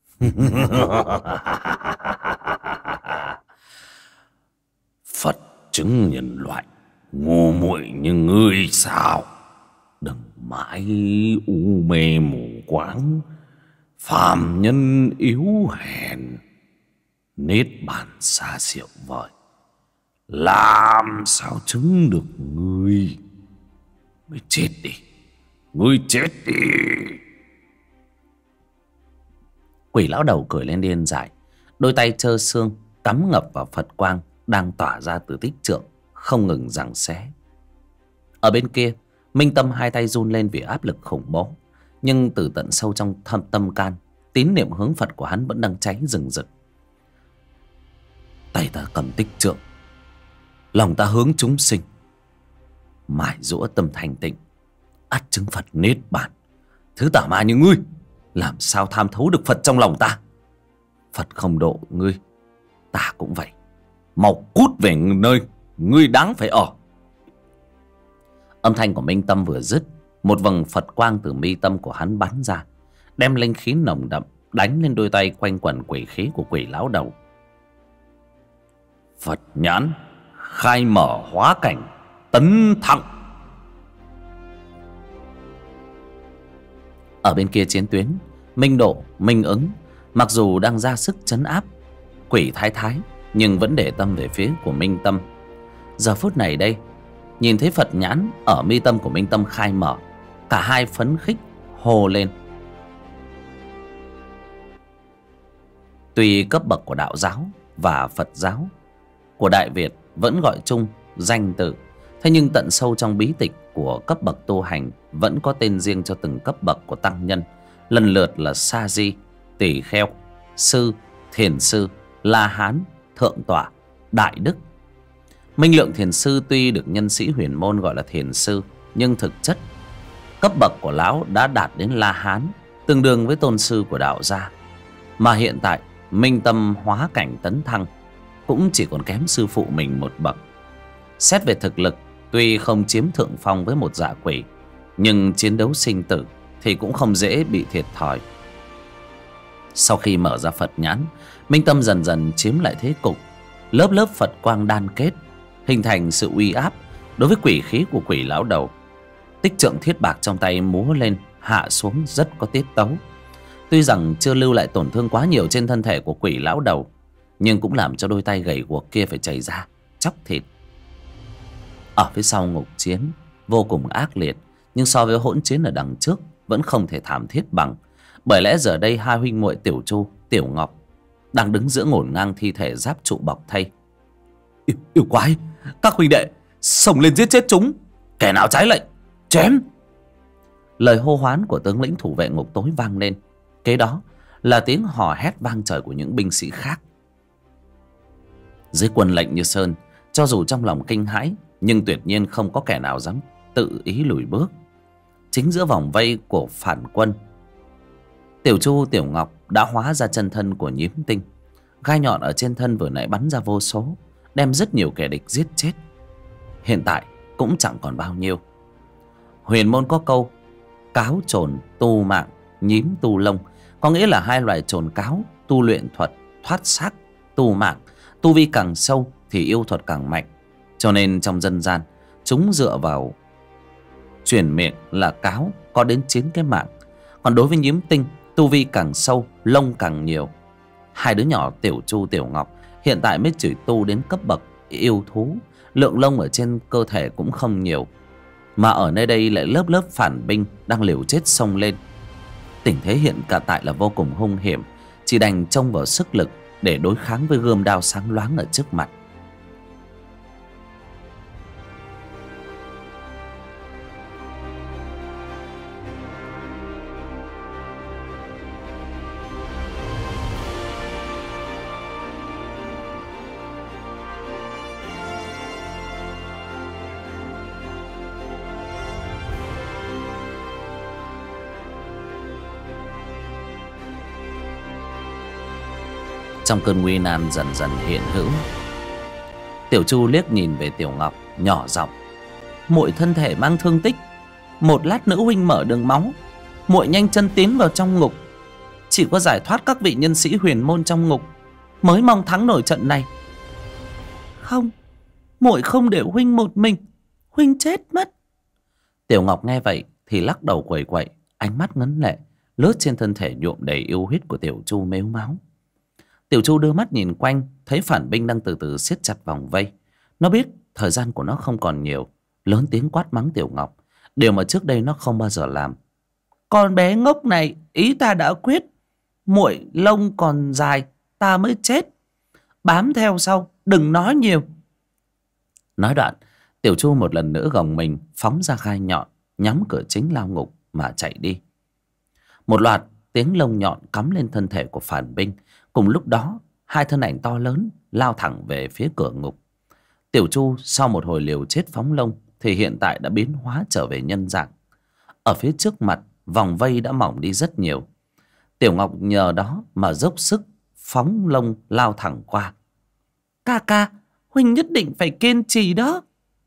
Phật chứng nhân loại ngu muội như ngươi sao? Đừng mãi u mê mù quáng, phàm nhân yếu hèn, Niết bàn xa diệu vời, làm sao chứng được ngươi? Ngươi chết đi, ngươi chết đi. Quỷ lão đầu cười lên điên dại, đôi tay trơ xương cắm ngập vào Phật quang đang tỏa ra từ tích trượng, không ngừng giằng xé. Ở bên kia, Minh Tâm hai tay run lên vì áp lực khủng bố, nhưng từ tận sâu trong tâm can, tín niệm hướng Phật của hắn vẫn đang cháy rừng rực. Tay ta cầm tích trượng, lòng ta hướng chúng sinh, mải giũa tâm thanh tịnh, ắt chứng Phật niết bàn. Thứ tà ma như ngươi làm sao tham thấu được Phật trong lòng ta? Phật không độ ngươi, ta cũng vậy. Mau cút về nơi ngươi đáng phải ở. Âm thanh của Minh Tâm vừa dứt, một vầng Phật quang từ mi tâm của hắn bắn ra, đem linh khí nồng đậm đánh lên đôi tay quanh quẩn quỷ khí của quỷ lão đầu. Phật nhãn khai mở hóa cảnh tấn thăng. Ở bên kia chiến tuyến, Minh Độ, Minh Ứng mặc dù đang ra sức trấn áp quỷ thái thái, nhưng vẫn để tâm về phía của Minh Tâm. Giờ phút này đây, nhìn thấy Phật nhãn ở mi tâm của Minh Tâm khai mở, cả hai phấn khích hô lên. Tuy cấp bậc của đạo giáo và Phật giáo của Đại Việt vẫn gọi chung danh tự, thế nhưng tận sâu trong bí tịch của cấp bậc tu hành vẫn có tên riêng cho từng cấp bậc của tăng nhân, lần lượt là Sa Di, Tỳ Kheo, Sư, Thiền Sư, La Hán, Thượng Tọa, Đại Đức. Minh Lượng Thiền Sư tuy được nhân sĩ huyền môn gọi là Thiền Sư, nhưng thực chất cấp bậc của lão đã đạt đến La Hán, tương đương với tôn sư của đạo gia. Mà hiện tại Minh Tâm hóa cảnh tấn thăng cũng chỉ còn kém sư phụ mình một bậc. Xét về thực lực, tuy không chiếm thượng phong với một dạ quỷ, nhưng chiến đấu sinh tử thì cũng không dễ bị thiệt thòi. Sau khi mở ra Phật nhãn, Minh Tâm dần dần chiếm lại thế cục. Lớp lớp Phật quang đan kết, hình thành sự uy áp đối với quỷ khí của quỷ lão đầu. Tích trượng thiết bạc trong tay múa lên hạ xuống rất có tiết tấu. Tuy rằng chưa lưu lại tổn thương quá nhiều trên thân thể của quỷ lão đầu, nhưng cũng làm cho đôi tay gầy guộc kia phải chảy ra chóc thịt. Ở phía sau ngục chiến vô cùng ác liệt, nhưng so với hỗn chiến ở đằng trước vẫn không thể thảm thiết bằng. Bởi lẽ giờ đây hai huynh muội Tiểu Chu, Tiểu Ngọc đang đứng giữa ngổn ngang thi thể giáp trụ bọc thây. Yêu quái, các huynh đệ xông lên giết chết chúng, kẻ nào trái lệnh chém. Lời hô hoán của tướng lĩnh thủ vệ ngục tối vang lên, kế đó là tiếng hò hét vang trời của những binh sĩ khác. Dưới quân lệnh như sơn, cho dù trong lòng kinh hãi, nhưng tuyệt nhiên không có kẻ nào dám tự ý lùi bước. Chính giữa vòng vây của phản quân, Tiểu Chu, Tiểu Ngọc đã hóa ra chân thân của Nhím Tinh. Gai nhọn ở trên thân vừa nãy bắn ra vô số, đem rất nhiều kẻ địch giết chết. Hiện tại cũng chẳng còn bao nhiêu. Huyền môn có câu cáo trồn tu mạng, nhím tu lông, có nghĩa là hai loài trồn cáo tu luyện thuật thoát xác, tu mạng tu vi càng sâu thì yêu thuật càng mạnh. Cho nên trong dân gian, chúng dựa vào truyền miệng là cáo có đến 9 cái mạng. Còn đối với Nhím Tinh, tu vi càng sâu, lông càng nhiều. Hai đứa nhỏ Tiểu Chu, Tiểu Ngọc hiện tại mới chỉ tu đến cấp bậc yêu thú, lượng lông ở trên cơ thể cũng không nhiều. Mà ở nơi đây lại lớp lớp phản binh đang liều chết xông lên. Tình thế hiện cả tại là vô cùng hung hiểm, chỉ đành trông vào sức lực để đối kháng với gươm đao sáng loáng ở trước mặt. Trong cơn nguy nan dần dần hiện hữu, Tiểu Chu liếc nhìn về Tiểu Ngọc, nhỏ giọng: "Muội thân thể mang thương tích, một lát nữa huynh mở đường máu, muội nhanh chân tiến vào trong ngục. Chỉ có giải thoát các vị nhân sĩ huyền môn trong ngục mới mong thắng nổi trận này." "Không, muội không để huynh một mình, huynh chết mất." Tiểu Ngọc nghe vậy thì lắc đầu quẩy quậy, ánh mắt ngấn lệ lướt trên thân thể nhuộm đầy yêu huyết của Tiểu Chu mếu máo. Tiểu Chu đưa mắt nhìn quanh, thấy phản binh đang từ từ siết chặt vòng vây. Nó biết thời gian của nó không còn nhiều, lớn tiếng quát mắng Tiểu Ngọc, điều mà trước đây nó không bao giờ làm. Con bé ngốc này, ý ta đã quyết, muội lông còn dài ta mới chết, bám theo sau, đừng nói nhiều. Nói đoạn, Tiểu Chu một lần nữa gồng mình phóng ra gai nhọn, nhắm cửa chính lao ngục mà chạy đi. Một loạt tiếng lông nhọn cắm lên thân thể của phản binh. Cùng lúc đó, hai thân ảnh to lớn lao thẳng về phía cửa ngục. Tiểu Chu sau một hồi liều chết phóng lông thì hiện tại đã biến hóa trở về nhân dạng. Ở phía trước mặt, vòng vây đã mỏng đi rất nhiều. Tiểu Ngọc nhờ đó mà dốc sức phóng lông lao thẳng qua. Ca ca, huynh nhất định phải kiên trì đó.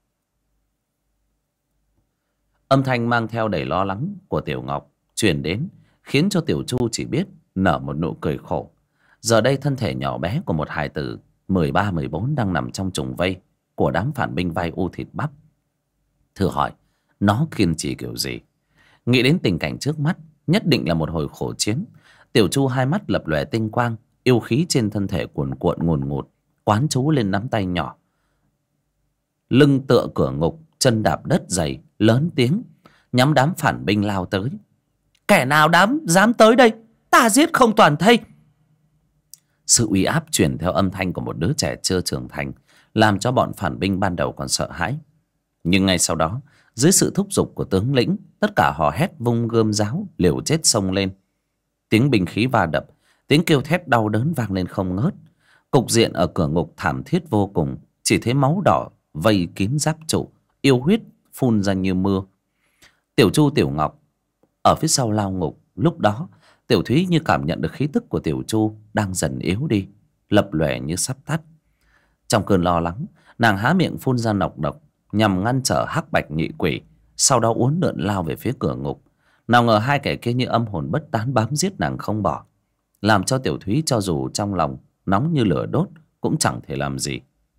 Âm thanh mang theo đầy lo lắng của Tiểu Ngọc truyền đến, khiến cho Tiểu Chu chỉ biết nở một nụ cười khổ. Giờ đây thân thể nhỏ bé của một hài tử 13-14 đang nằm trong trùng vây của đám phản binh vai u thịt bắp. Thử hỏi nó kiên trì kiểu gì? Nghĩ đến tình cảnh trước mắt, nhất định là một hồi khổ chiến. Tiểu Chu hai mắt lập lòe tinh quang, yêu khí trên thân thể cuồn cuộn ngùn ngụt, quán chú lên nắm tay nhỏ. Lưng tựa cửa ngục, chân đạp đất dày, lớn tiếng nhắm đám phản binh lao tới. Kẻ nào dám tới đây, ta giết không toàn thây. Sự uy áp truyền theo âm thanh của một đứa trẻ chưa trưởng thành, làm cho bọn phản binh ban đầu còn sợ hãi. Nhưng ngay sau đó, dưới sự thúc giục của tướng lĩnh, tất cả hò hét vung gươm giáo liều chết xông lên. Tiếng binh khí va đập, tiếng kêu thét đau đớn vang lên không ngớt. Cục diện ở cửa ngục thảm thiết vô cùng, chỉ thấy máu đỏ vây kín giáp trụ, yêu huyết phun ra như mưa. Tiểu Chu, Tiểu Ngọc ở phía sau lao ngục. Lúc đó Tiểu Thúy như cảm nhận được khí tức của Tiểu Chu đang dần yếu đi, lập lòe như sắp tắt. Trong cơn lo lắng, nàng há miệng phun ra nọc độc nhằm ngăn trở hắc bạch nhị quỷ, sau đó uốn lượn lao về phía cửa ngục. Nào ngờ hai kẻ kia như âm hồn bất tán bám giết nàng không bỏ, làm cho Tiểu Thúy cho dù trong lòng nóng như lửa đốt cũng chẳng thể làm gì.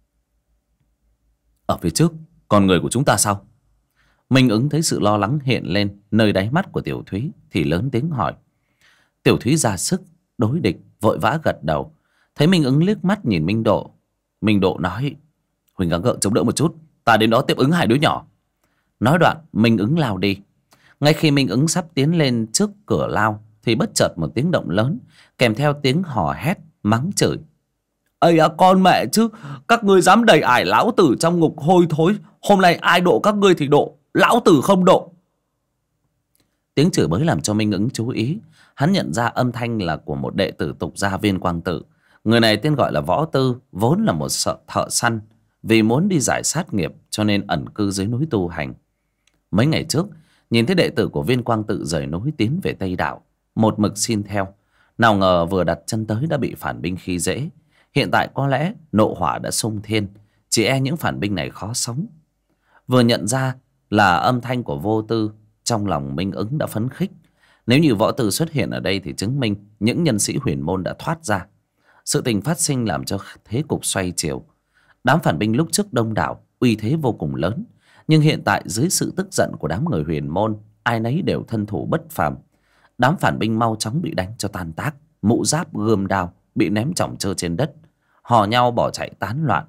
Ở phía trước còn người của chúng ta sao? Minh Ứng thấy sự lo lắng hiện lên nơi đáy mắt của Tiểu Thúy thì lớn tiếng hỏi. Tiểu Thúy ra sức đối địch, vội vã gật đầu. Thấy Minh Ứng liếc mắt nhìn Minh Độ, Minh Độ nói: Huỳnh gắng gượng chống đỡ một chút, ta đến đó tiếp ứng hai đứa nhỏ. Nói đoạn Minh Ứng lao đi. Ngay khi Minh Ứng sắp tiến lên trước cửa lao thì bất chợt một tiếng động lớn kèm theo tiếng hò hét mắng chửi. Ây à, con mẹ chứ, các ngươi dám đẩy ải lão tử trong ngục hôi thối, hôm nay ai độ các ngươi thì độ, lão tử không độ. Tiếng chửi bới làm cho Minh Ứng chú ý. Hắn nhận ra âm thanh là của một đệ tử tục gia Viên Quang Tự. Người này tên gọi là Võ Tư, vốn là một thợ săn, vì muốn đi giải sát nghiệp cho nên ẩn cư dưới núi tu hành. Mấy ngày trước nhìn thấy đệ tử của Viên Quang Tự rời núi tiến về Tây Đạo, một mực xin theo. Nào ngờ vừa đặt chân tới đã bị phản binh khi dễ. Hiện tại có lẽ nộ hỏa đã xung thiên, chỉ e những phản binh này khó sống. Vừa nhận ra là âm thanh của Vô Tư, trong lòng Minh Ứng đã phấn khích. Nếu như Võ Tư xuất hiện ở đây thì chứng minh những nhân sĩ huyền môn đã thoát ra. Sự tình phát sinh làm cho thế cục xoay chiều. Đám phản binh lúc trước đông đảo, uy thế vô cùng lớn, nhưng hiện tại dưới sự tức giận của đám người huyền môn, ai nấy đều thân thủ bất phàm. Đám phản binh mau chóng bị đánh cho tan tác, mũ giáp gươm đao bị ném chỏng trơ trên đất, hò nhau bỏ chạy tán loạn.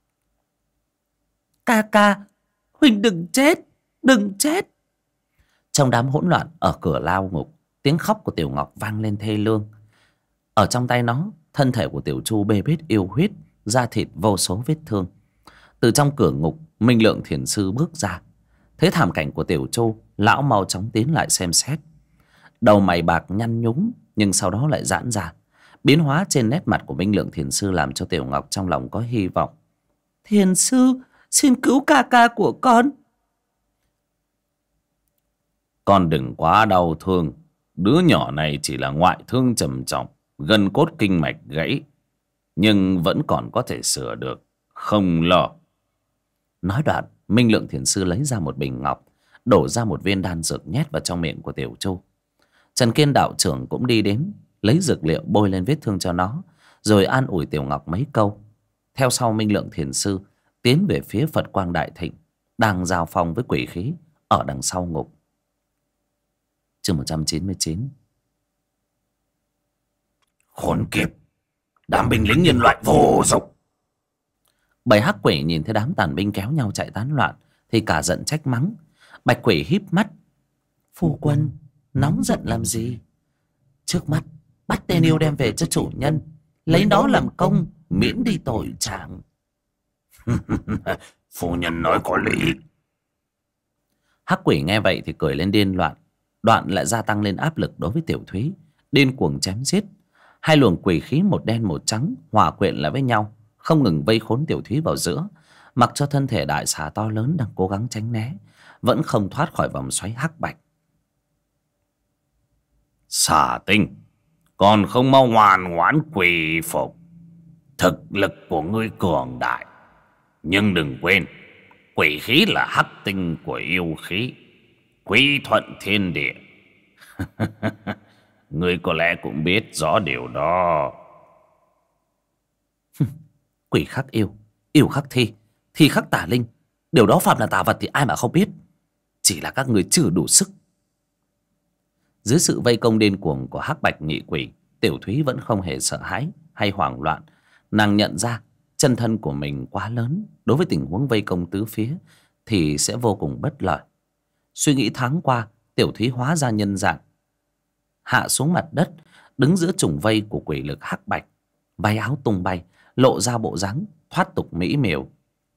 Ca ca, Huỳnh đừng chết, đừng chết. Trong đám hỗn loạn ở cửa lao ngục, tiếng khóc của Tiểu Ngọc vang lên thê lương. Ở trong tay nó, thân thể của Tiểu Chu bê bết yêu huyết, da thịt vô số vết thương. Từ trong cửa ngục, Minh Lượng Thiền Sư bước ra. Thấy thảm cảnh của Tiểu Chu, lão mau chóng tiến lại xem xét. Đầu mày bạc nhăn nhúm, nhưng sau đó lại giãn ra. Biến hóa trên nét mặt của Minh Lượng Thiền Sư làm cho Tiểu Ngọc trong lòng có hy vọng. Thiền Sư, xin cứu ca ca của con. Con đừng quá đau thương. Đứa nhỏ này chỉ là ngoại thương trầm trọng, gân cốt kinh mạch gãy, nhưng vẫn còn có thể sửa được, không lo. Nói đoạn, Minh Lượng Thiền Sư lấy ra một bình ngọc, đổ ra một viên đan dược nhét vào trong miệng của Tiểu Chu. Trần Kiên đạo trưởng cũng đi đến, lấy dược liệu bôi lên vết thương cho nó, rồi an ủi Tiểu Ngọc mấy câu. Theo sau Minh Lượng Thiền Sư tiến về phía Phật Quang Đại Thịnh, đang giao phong với quỷ khí ở đằng sau ngục. Chương 199. Khốn kiếp, Đám binh lính nhân loại vô dụng. Bầy hắc quỷ nhìn thấy đám tàn binh kéo nhau chạy tán loạn thì cả giận trách mắng. Bạch quỷ híp mắt: phu quân nóng giận làm gì? Trước mắt bắt tên yêu đem về cho chủ nhân, lấy đó làm công, miễn đi tội trạng. Phu nhân nói có lý. Hắc quỷ nghe vậy thì cười lên điên loạn. Đoạn lại gia tăng lên áp lực đối với Tiểu Thúy, điên cuồng chém giết. Hai luồng quỷ khí một đen một trắng hòa quyện lại với nhau, không ngừng vây khốn Tiểu Thúy vào giữa. Mặc cho thân thể đại xà to lớn đang cố gắng tránh né, vẫn không thoát khỏi vòng xoáy hắc bạch. Xà tinh, còn không mau ngoan ngoãn quỳ phục. Thực lực của ngươi cường đại, nhưng đừng quên, quỷ khí là hắc tinh của yêu khí, quy thuận thiên địa. Ngươi có lẽ cũng biết rõ điều đó. Quỷ khắc yêu, yêu khắc thi, thi khắc tà linh, điều đó phạm là tà vật thì ai mà không biết. Chỉ là các người chưa đủ sức. Dưới sự vây công điên cuồng của hắc bạch nhị quỷ, Tiểu Thúy vẫn không hề sợ hãi hay hoảng loạn. Nàng nhận ra chân thân của mình quá lớn, đối với tình huống vây công tứ phía thì sẽ vô cùng bất lợi. Suy nghĩ thoáng qua, Tiểu Thúy hóa ra nhân dạng, hạ xuống mặt đất, đứng giữa trùng vây của quỷ lực hắc bạch, váy áo tung bay, lộ ra bộ dáng thoát tục mỹ miều.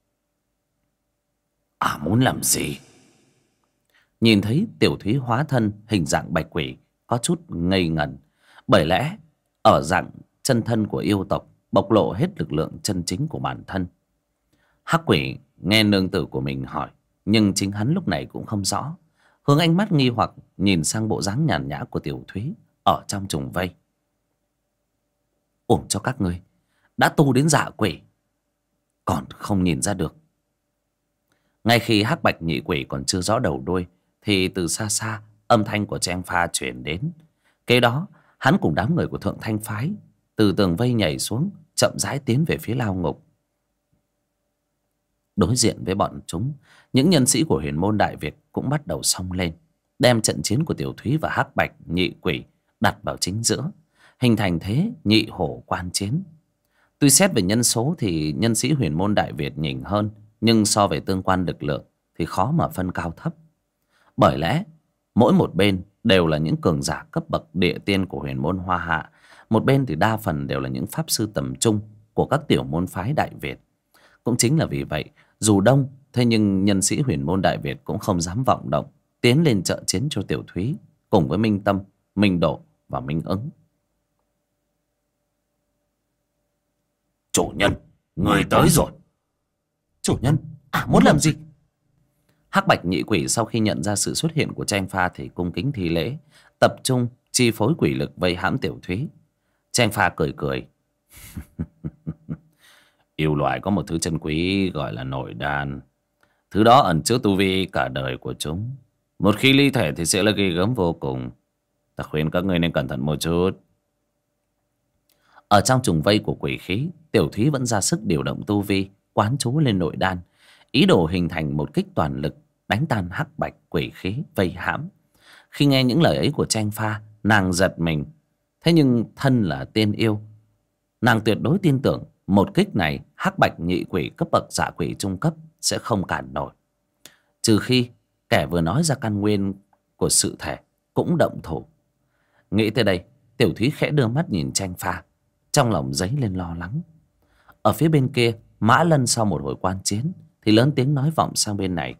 Muốn làm gì? Nhìn thấy Tiểu Thúy hóa thân hình dạng bạch quỷ, có chút ngây ngẩn. Bởi lẽ ở dạng chân thân của yêu tộc bộc lộ hết lực lượng chân chính của bản thân. Hắc quỷ nghe nương tử của mình hỏi, nhưng chính hắn lúc này cũng không rõ, hướng ánh mắt nghi hoặc nhìn sang bộ dáng nhàn nhã của Tiểu Thúy ở trong trùng vây. Uổng cho các ngươi đã tu đến dạ quỷ còn không nhìn ra được. Ngay khi hắc bạch nhị quỷ còn chưa rõ đầu đuôi thì từ xa xa âm thanh của Trang Pha truyền đến. Kế đó hắn cùng đám người của Thượng Thanh phái từ tường vây nhảy xuống, chậm rãi tiến về phía lao ngục. Đối diện với bọn chúng, những nhân sĩ của huyền môn Đại Việt cũng bắt đầu xông lên, đem trận chiến của Tiểu Thúy và hắc bạch nhị quỷ đặt vào chính giữa, hình thành thế nhị hổ quan chiến. Tuy xét về nhân số thì nhân sĩ huyền môn Đại Việt nhỉnh hơn, nhưng so về tương quan lực lượng thì khó mà phân cao thấp. Bởi lẽ mỗi một bên đều là những cường giả cấp bậc địa tiên của huyền môn Hoa Hạ, một bên thì đa phần đều là những pháp sư tầm trung của các tiểu môn phái Đại Việt. Cũng chính là vì vậy, dù đông thế nhưng nhân sĩ huyền môn Đại Việt cũng không dám vọng động tiến lên trợ chiến cho Tiểu Thúy cùng với Minh Tâm, Minh Độ và Minh Ứng. Chủ nhân, người tới rồi. Chủ nhân, muốn làm gì? Hắc bạch nhị quỷ sau khi nhận ra sự xuất hiện của Trang Pha thì cung kính thi lễ, tập trung chi phối quỷ lực vây hãm Tiểu Thúy. Trang Pha cười cười. Yêu loài có một thứ chân quý gọi là nội đan. Thứ đó ẩn chứa tu vi cả đời của chúng. Một khi ly thể thì sẽ là ghê gớm vô cùng. Ta khuyên các ngươi nên cẩn thận một chút. Ở trong trùng vây của quỷ khí, Tiểu Thúy vẫn ra sức điều động tu vi, quán chú lên nội đan, ý đồ hình thành một kích toàn lực đánh tan hắc bạch quỷ khí vây hãm. Khi nghe những lời ấy của Trang Pha, nàng giật mình. Thế nhưng thân là tiên yêu, nàng tuyệt đối tin tưởng một kích này hắc bạch nhị quỷ cấp bậc dạ quỷ trung cấp sẽ không cản nổi, trừ khi kẻ vừa nói ra căn nguyên của sự thể cũng động thủ. Nghĩ tới đây, Tiểu Thúy khẽ đưa mắt nhìn Trang Pha, trong lòng dấy lên lo lắng. Ở phía bên kia, Mã Lân sau một hồi quan chiến thì lớn tiếng nói vọng sang bên này.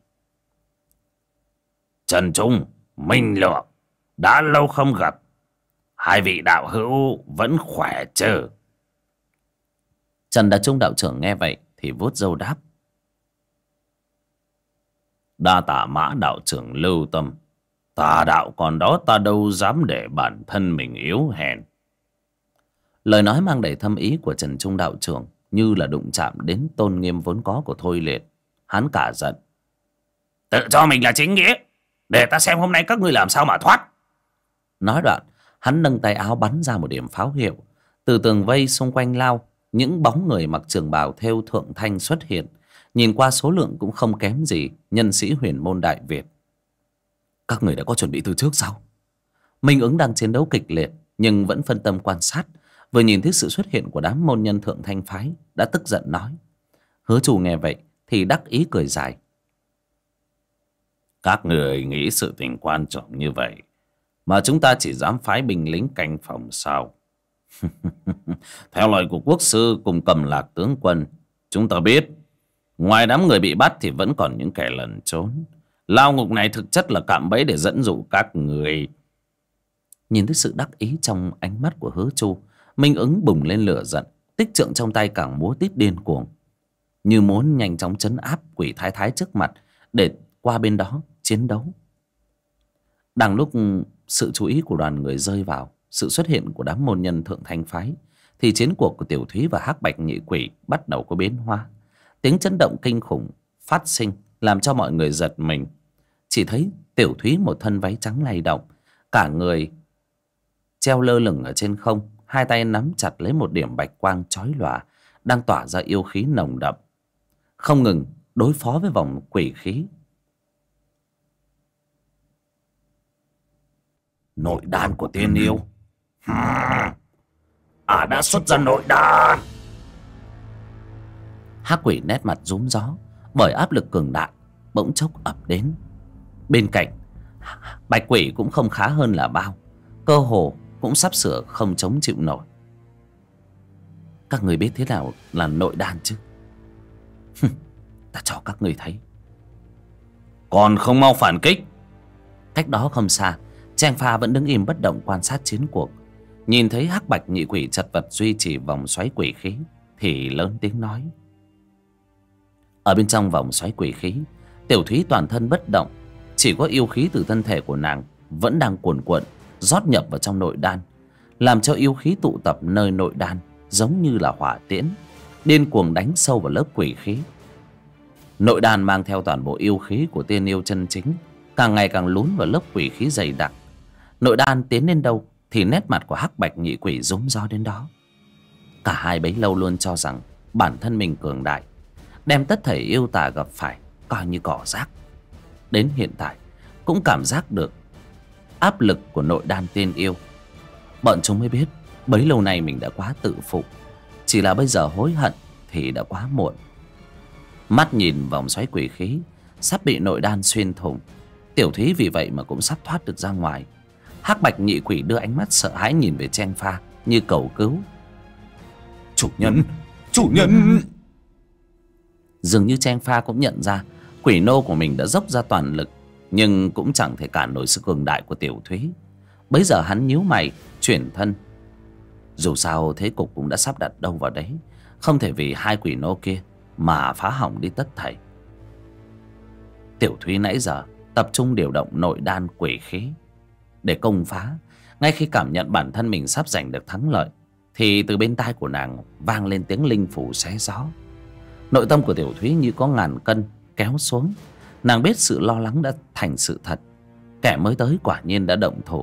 Trần Trung, Minh Lượng, đã lâu không gặp. Hai vị đạo hữu vẫn khỏe chứ? Trần Đạt Trung đạo trưởng nghe vậy thì vuốt râu đáp. Đa tạ Mã đạo trưởng lưu tâm. Tà đạo còn đó, ta đâu dám để bản thân mình yếu hèn. Lời nói mang đầy thâm ý của Trần Trung đạo trưởng như là đụng chạm đến tôn nghiêm vốn có của Thôi Liệt. Hắn cả giận. Tự cho mình là chính nghĩa, để ta xem hôm nay các ngươi làm sao mà thoát. Nói đoạn, hắn nâng tay áo bắn ra một điểm pháo hiệu. Từ tường vây xung quanh lao, những bóng người mặc trường bào thêu Thượng Thanh xuất hiện. Nhìn qua số lượng cũng không kém gì nhân sĩ huyền môn Đại Việt. Các người đã có chuẩn bị từ trước sao? Minh Ứng đang chiến đấu kịch liệt nhưng vẫn phân tâm quan sát. Vừa nhìn thấy sự xuất hiện của đám môn nhân Thượng Thanh phái, đã tức giận nói. Hứa Chu nghe vậy thì đắc ý cười dài. Các người nghĩ sự tình quan trọng như vậy mà chúng ta chỉ dám phái binh lính canh phòng sao? Theo lời của quốc sư cùng Cầm Lạc tướng quân, chúng ta biết ngoài đám người bị bắt thì vẫn còn những kẻ lẩn trốn. Lao ngục này thực chất là cạm bẫy để dẫn dụ các người. Nhìn thấy sự đắc ý trong ánh mắt của Hứa Chu, Minh Ứng bùng lên lửa giận, tích trượng trong tay càng múa tít điên cuồng, như muốn nhanh chóng trấn áp quỷ thái thái trước mặt để qua bên đó chiến đấu. Đang lúc sự chú ý của đoàn người rơi vào sự xuất hiện của đám môn nhân Thượng Thanh phái, thì chiến cuộc của Tiểu Thúy và Hắc Bạch Nhị Quỷ bắt đầu có biến hóa. Tiếng chấn động kinh khủng phát sinh làm cho mọi người giật mình. Chỉ thấy Tiểu Thúy một thân váy trắng lay động, cả người treo lơ lửng ở trên không, hai tay nắm chặt lấy một điểm bạch quang chói lòa đang tỏa ra yêu khí nồng đậm, không ngừng đối phó với vòng quỷ khí. Nội đan của tiên yêu. Đã xuất ra nội đan. Hắc quỷ nét mặt rúm gió bởi áp lực cường đại bỗng chốc ập đến. Bên cạnh, bạch quỷ cũng không khá hơn là bao, cơ hồ cũng sắp sửa không chống chịu nổi. Các người biết thế nào là nội đan chứ? Ta cho các người thấy. Còn không mau phản kích. Cách đó không xa, Trang Pha vẫn đứng im bất động quan sát chiến cuộc. Nhìn thấy Hắc Bạch Nhị Quỷ chật vật duy trì vòng xoáy quỷ khí thì lớn tiếng nói. Ở bên trong vòng xoáy quỷ khí, Tiểu Thúy toàn thân bất động, chỉ có yêu khí từ thân thể của nàng vẫn đang cuồn cuộn rót nhập vào trong nội đan, làm cho yêu khí tụ tập nơi nội đan giống như là hỏa tiễn, điên cuồng đánh sâu vào lớp quỷ khí. Nội đan mang theo toàn bộ yêu khí của tiên yêu chân chính, càng ngày càng lún vào lớp quỷ khí dày đặc. Nội đan tiến đến đâu thì nét mặt của Hắc Bạch Nhị Quỷ rúm gió đến đó. Cả hai bấy lâu luôn cho rằng bản thân mình cường đại, đem tất thảy yêu tà gặp phải coi như cỏ rác. Đến hiện tại cũng cảm giác được áp lực của nội đan tiên yêu. Bọn chúng mới biết bấy lâu nay mình đã quá tự phụ, chỉ là bây giờ hối hận thì đã quá muộn. Mắt nhìn vòng xoáy quỷ khí sắp bị nội đan xuyên thủng, Tiểu Thúy vì vậy mà cũng sắp thoát được ra ngoài. Hắc Bạch Nhị Quỷ đưa ánh mắt sợ hãi nhìn về Trang Pha như cầu cứu. Chủ nhân, chủ nhân. Dường như Trang Pha cũng nhận ra quỷ nô của mình đã dốc ra toàn lực, nhưng cũng chẳng thể cản nổi sự cường đại của Tiểu Thúy. Bấy giờ hắn nhíu mày chuyển thân. Dù sao thế cục cũng đã sắp đặt đâu vào đấy, không thể vì hai quỷ nô kia mà phá hỏng đi tất thảy. Tiểu Thúy nãy giờ tập trung điều động nội đan quỷ khí để công phá. Ngay khi cảm nhận bản thân mình sắp giành được thắng lợi, thì từ bên tai của nàng vang lên tiếng linh phủ xé gió. Nội tâm của Tiểu Thúy như có ngàn cân kéo xuống. Nàng biết sự lo lắng đã thành sự thật, kẻ mới tới quả nhiên đã động thủ.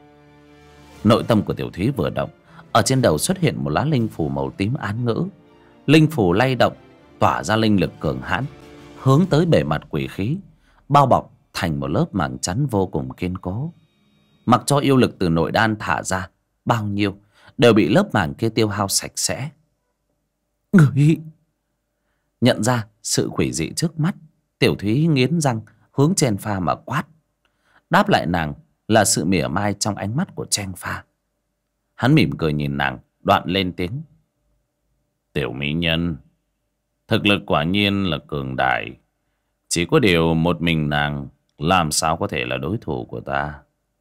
Nội tâm của Tiểu Thúy vừa động, ở trên đầu xuất hiện một lá linh phù màu tím án ngữ. Linh phù lay động, tỏa ra linh lực cường hãn, hướng tới bề mặt quỷ khí, bao bọc thành một lớp màng chắn vô cùng kiên cố. Mặc cho yêu lực từ nội đan thả ra bao nhiêu, đều bị lớp màng kia tiêu hao sạch sẽ. Người nhận ra sự quỷ dị trước mắt, Tiểu Thúy nghiến răng hướng Trang Pha mà quát. Đáp lại nàng là sự mỉa mai trong ánh mắt của Trang Pha. Hắn mỉm cười nhìn nàng, đoạn lên tiếng. Tiểu mỹ nhân, thực lực quả nhiên là cường đại. Chỉ có điều một mình nàng làm sao có thể là đối thủ của ta.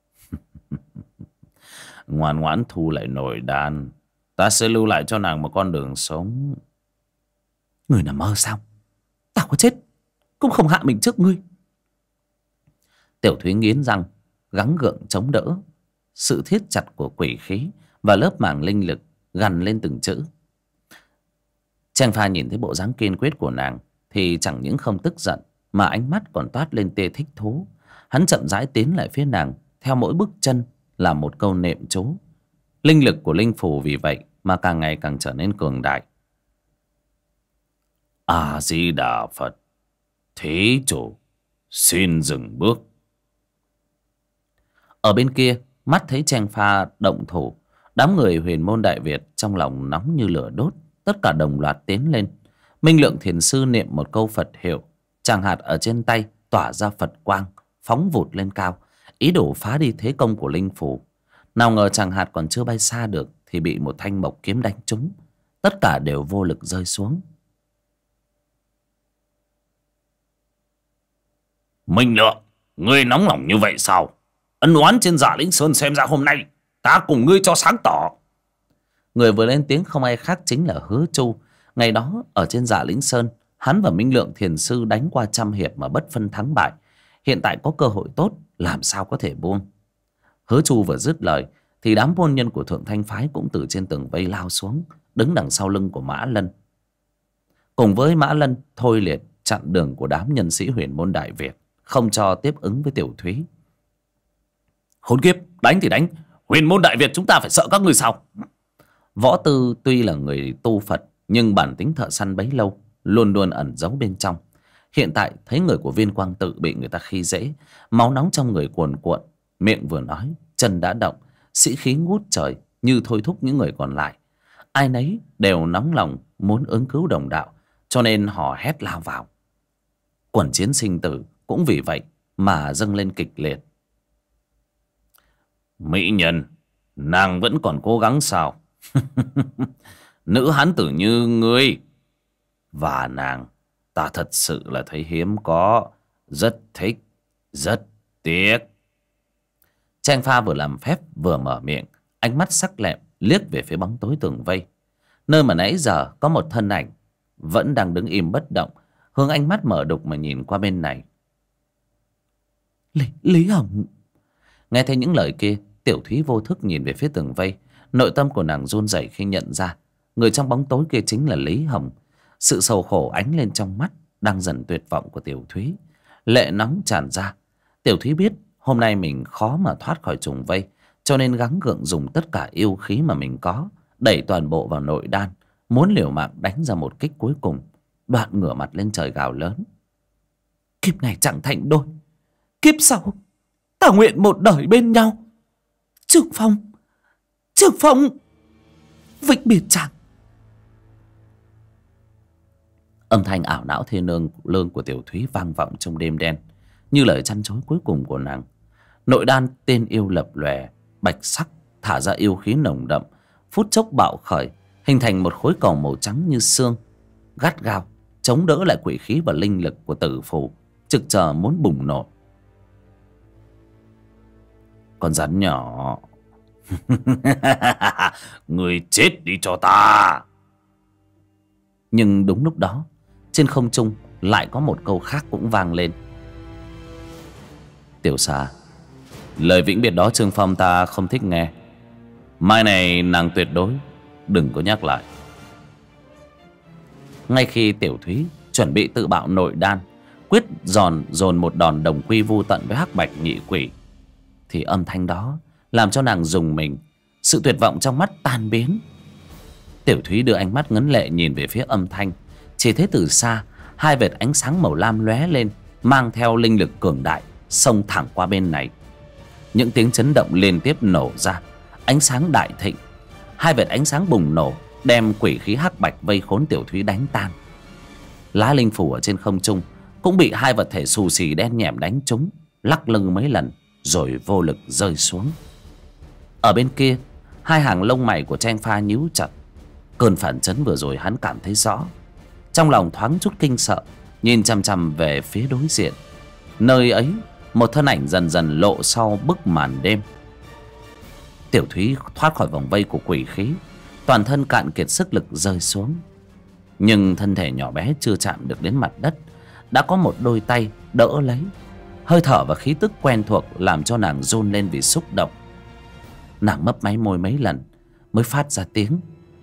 Ngoan ngoãn thu lại nội đan, ta sẽ lưu lại cho nàng một con đường sống. Người nằm mơ sao? Tao có chết cũng không hạ mình trước ngươi. Tiểu Thúy nghiến răng gắng gượng chống đỡ sự thiết chặt của quỷ khí và lớp màng linh lực gằn lên từng chữ. Trang Pha nhìn thấy bộ dáng kiên quyết của nàng thì chẳng những không tức giận, mà ánh mắt còn toát lên tia thích thú. Hắn chậm rãi tiến lại phía nàng, theo mỗi bước chân là một câu niệm chú. Linh lực của linh phù vì vậy mà càng ngày càng trở nên cường đại. A Di Đà Phật, thí chủ xin dừng bước. Ở bên kia, mắt thấy Trang Pha động thủ, Đám người Huyền Môn Đại Việt trong lòng nóng như lửa đốt, tất cả đồng loạt tiến lên. Minh Lượng Thiền Sư niệm một câu Phật hiệu, tràng hạt ở trên tay tỏa ra Phật quang, phóng vụt lên cao, ý đồ phá đi thế công của linh phủ. Nào ngờ tràng hạt còn chưa bay xa được thì bị một thanh mộc kiếm đánh trúng, tất cả đều vô lực rơi xuống. Minh Lượng, ngươi nóng lòng như vậy sao? Ân oán trên Dạ Lĩnh Sơn xem ra hôm nay ta cùng ngươi cho sáng tỏ. Người vừa lên tiếng không ai khác chính là Hứa Chu. Ngày đó ở trên Dạ Lĩnh Sơn, hắn và Minh Lượng Thiền Sư đánh qua trăm hiệp mà bất phân thắng bại. Hiện tại có cơ hội tốt, làm sao có thể buông. Hứa Chu vừa dứt lời thì đám môn nhân của Thượng Thanh Phái cũng từ trên tường vây lao xuống, đứng đằng sau lưng của Mã Lân. Cùng với Mã Lân, Thôi Liệt chặn đường của đám nhân sĩ Huyền Môn Đại Việt, không cho tiếp ứng với Tiểu Thúy. Khốn kiếp, đánh thì đánh, Huyền Môn Đại Việt chúng ta phải sợ các ngươi sao? Võ Tư tuy là người tu Phật, nhưng bản tính thợ săn bấy lâu luôn luôn ẩn giấu bên trong. Hiện tại thấy người của Viên Quang Tự bị người ta khi dễ, máu nóng trong người cuồn cuộn, miệng vừa nói chân đã động, sĩ khí ngút trời như thôi thúc những người còn lại. Ai nấy đều nóng lòng muốn ứng cứu đồng đạo, cho nên họ hét lao vào. Quần chiến sinh tử cũng vì vậy mà dâng lên kịch liệt. Mỹ nhân, nàng vẫn còn cố gắng sao? Nữ hán tử như ngươi và nàng, ta thật sự là thấy hiếm có, rất thích, rất tiếc. Trang Pha vừa làm phép vừa mở miệng, ánh mắt sắc lẹm liếc về phía bóng tối tường vây, nơi mà nãy giờ có một thân ảnh vẫn đang đứng im bất động, hướng ánh mắt mở đục mà nhìn qua bên này. Lý Hồng. Nghe thấy những lời kia, Tiểu Thúy vô thức nhìn về phía tường vây. Nội tâm của nàng run rẩy khi nhận ra người trong bóng tối kia chính là Lý Hồng. Sự sầu khổ ánh lên trong mắt đang dần tuyệt vọng của Tiểu Thúy, lệ nóng tràn ra. Tiểu Thúy biết hôm nay mình khó mà thoát khỏi trùng vây, cho nên gắng gượng dùng tất cả yêu khí mà mình có, đẩy toàn bộ vào nội đan, muốn liều mạng đánh ra một kích cuối cùng. Đoạn ngửa mặt lên trời gào lớn: kiếp này chẳng thành đôi, kiếp sau ta nguyện một đời bên nhau. Trường Phong vĩnh biệt chàng. Âm thanh ảo não thê lương của Tiểu Thúy vang vọng trong đêm đen, như lời chăn chối cuối cùng của nàng. Nội đan tên yêu lập lòe bạch sắc, thả ra yêu khí nồng đậm, phút chốc bạo khởi, hình thành một khối cầu màu trắng như xương, gắt gao chống đỡ lại quỷ khí và linh lực của tử phù, trực chờ muốn bùng nổ. Con rắn nhỏ, người chết đi cho ta. Nhưng đúng lúc đó, trên không trung lại có một câu khác cũng vang lên: Tiểu Xà, lời vĩnh biệt đó Trương Phong ta không thích nghe. Mai này nàng tuyệt đối đừng có nhắc lại. Ngay khi Tiểu Thúy chuẩn bị tự bạo nội đan, quyết dồn một đòn đồng quy vu tận với Hắc Bạch Nhị Quỷ, thì âm thanh đó làm cho nàng rùng mình, sự tuyệt vọng trong mắt tan biến. Tiểu Thúy đưa ánh mắt ngấn lệ nhìn về phía âm thanh, chỉ thấy từ xa hai vệt ánh sáng màu lam lóe lên, mang theo linh lực cường đại xông thẳng qua bên này. Những tiếng chấn động liên tiếp nổ ra, ánh sáng đại thịnh, hai vệt ánh sáng bùng nổ đem quỷ khí hắc bạch vây khốn Tiểu Thúy đánh tan. Lá linh phủ ở trên không trung cũng bị hai vật thể xù xì đen nhẻm đánh trúng, lắc lưng mấy lần rồi vô lực rơi xuống. Ở bên kia, hai hàng lông mày của Trang Pha nhíu chặt. Cơn phản chấn vừa rồi hắn cảm thấy rõ, trong lòng thoáng chút kinh sợ, nhìn chằm chằm về phía đối diện. Nơi ấy, một thân ảnh dần dần lộ sau bức màn đêm. Tiểu Thúy thoát khỏi vòng vây của quỷ khí, toàn thân cạn kiệt sức lực rơi xuống. Nhưng thân thể nhỏ bé chưa chạm được đến mặt đất, đã có một đôi tay đỡ lấy. Hơi thở và khí tức quen thuộc làm cho nàng run lên vì xúc động. Nàng mấp máy môi mấy lần mới phát ra tiếng: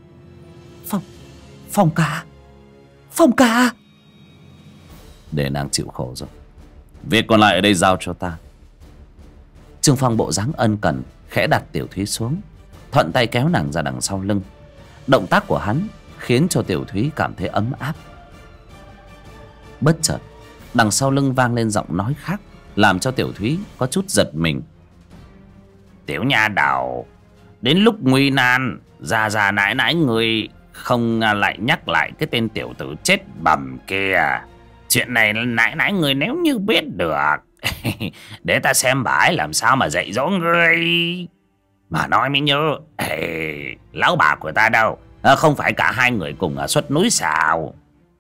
Phong ca. Để nàng chịu khổ rồi, việc còn lại ở đây giao cho ta. Trương Phong bộ dáng ân cần khẽ đặt Tiểu Thúy xuống, thuận tay kéo nàng ra đằng sau lưng. Động tác của hắn khiến cho Tiểu Thúy cảm thấy ấm áp. Bất chợt đằng sau lưng vang lên giọng nói khác, làm cho Tiểu Thúy có chút giật mình. Tiểu nha đầu, Đến lúc nguy nan, già nãi nãi người không lại nhắc lại cái tên tiểu tử chết bầm kia. Chuyện này nãi nãi người nếu như biết được để ta xem bà ấy làm sao mà dạy dỗ ngươi. Mà nói mới nhớ, lão bà của ta đâu? Không phải cả hai người cùng xuất núi sao?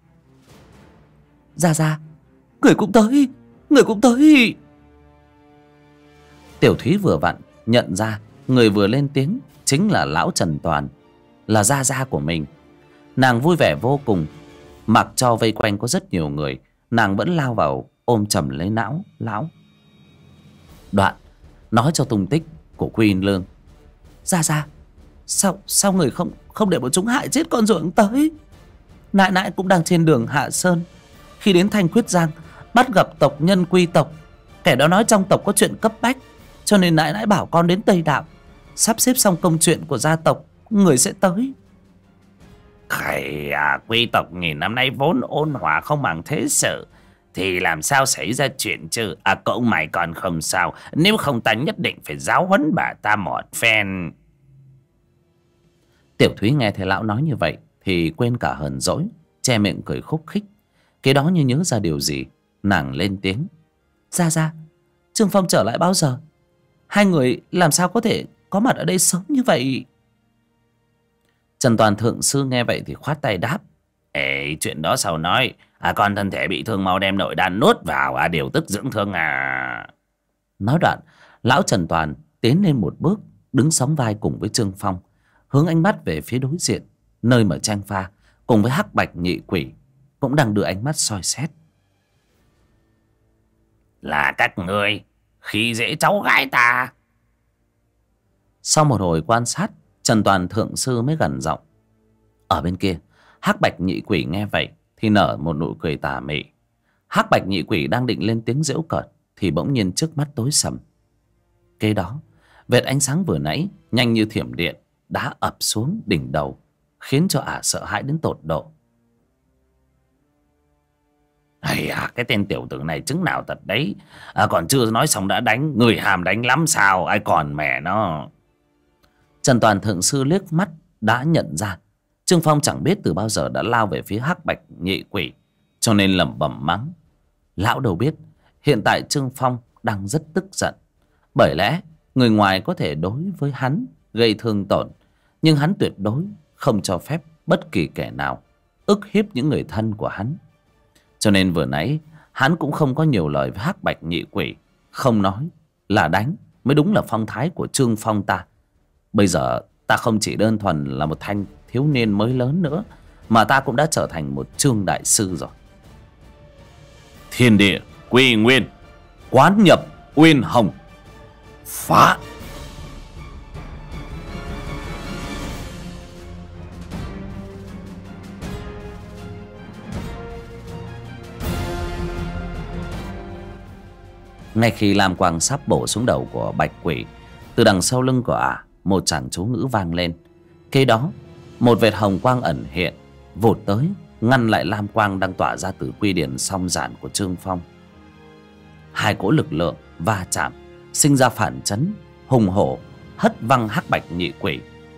Ra người cũng tới, người cũng tới. Tiểu Thúy vừa vặn nhận ra người vừa lên tiếng chính là lão Trần Toàn, là gia của mình. Nàng vui vẻ vô cùng. Mặc cho vây quanh có rất nhiều người, nàng vẫn lao vào ôm chầm lấy lão. Đoạn nói cho tung tích của Quy Lương. Ra sao người không để bọn chúng hại chết con ruộng tới? Nãi cũng đang trên đường hạ sơn, khi đến Thanh Quyết Giang bắt gặp tộc nhân Quy tộc. Kẻ đó nói trong tộc có chuyện cấp bách, cho nên nãi bảo con đến Tây Đạo sắp xếp xong công chuyện của gia tộc, người sẽ tới. Quy tộc nghìn năm nay vốn ôn hòa không màng thế sự, thì làm sao xảy ra chuyện chứ? Cậu mày còn không sao, nếu không ta nhất định phải giáo huấn bà ta một phen. Tiểu Thúy nghe thấy lão nói như vậy thì quên cả hờn dỗi, che miệng cười khúc khích. Cái đó như nhớ ra điều gì, nàng lên tiếng. Ra Trương Phong trở lại bao giờ? Hai người làm sao có thể có mặt ở đây sớm như vậy? Trần Toàn thượng sư nghe vậy thì khoát tay đáp. Chuyện đó sao nói? Con thân thể bị thương mau đem nội đan nuốt vào, điều tức dưỡng thương à. Nói đoạn, lão Trần Toàn tiến lên một bước, đứng sóng vai cùng với Trương Phong, hướng ánh mắt về phía đối diện, nơi mà Trang Pha cùng với Hắc Bạch Nhị Quỷ cũng đang đưa ánh mắt soi xét. Là các ngươi khi dễ cháu gái ta? Sau một hồi quan sát, Trần Toàn thượng sư mới gằn giọng. Ở bên kia, Hắc Bạch Nhị Quỷ nghe vậy thì nở một nụ cười tà mị. Hắc Bạch Nhị Quỷ đang định lên tiếng giễu cợt thì bỗng nhiên trước mắt tối sầm. Kế đó, vệt ánh sáng vừa nãy nhanh như thiểm điện đã ập xuống đỉnh đầu, khiến cho ả sợ hãi đến tột độ. Cái tên tiểu tử này chứng nào tật đấy. Còn chưa nói xong đã đánh. Người hàm đánh lắm sao? Ai còn mẹ nó. Trần Toàn thượng sư liếc mắt đã nhận ra Trương Phong chẳng biết từ bao giờ đã lao về phía Hắc Bạch Nhị Quỷ, cho nên lẩm bẩm mắng. Lão đâu biết hiện tại Trương Phong đang rất tức giận. Bởi lẽ người ngoài có thể đối với hắn gây thương tổn, nhưng hắn tuyệt đối không cho phép bất kỳ kẻ nào ức hiếp những người thân của hắn. Cho nên vừa nãy hắn cũng không có nhiều lời với Hắc Bạch Nhị Quỷ. Không nói là đánh mới đúng là phong thái của Trương Phong ta. Bây giờ ta không chỉ đơn thuần là một thanh thiếu niên mới lớn nữa, mà ta cũng đã trở thành một Trương đại sư rồi. Thiên địa quy nguyên, quán nhập uyên hồng, phá. Ngay khi lam quang sắp bổ xuống đầu của Bạch Quỷ, từ đằng sau lưng của ả một tràng chú ngữ vang lên. Kế đó một vệt hồng quang ẩn hiện vụt tới, ngăn lại lam quang đang tỏa ra từ quy điển song giản của Trương Phong. Hai cỗ lực lượng va chạm, sinh ra phản chấn hùng hổ, hất văng Hắc Bạch Nhị Quỷ.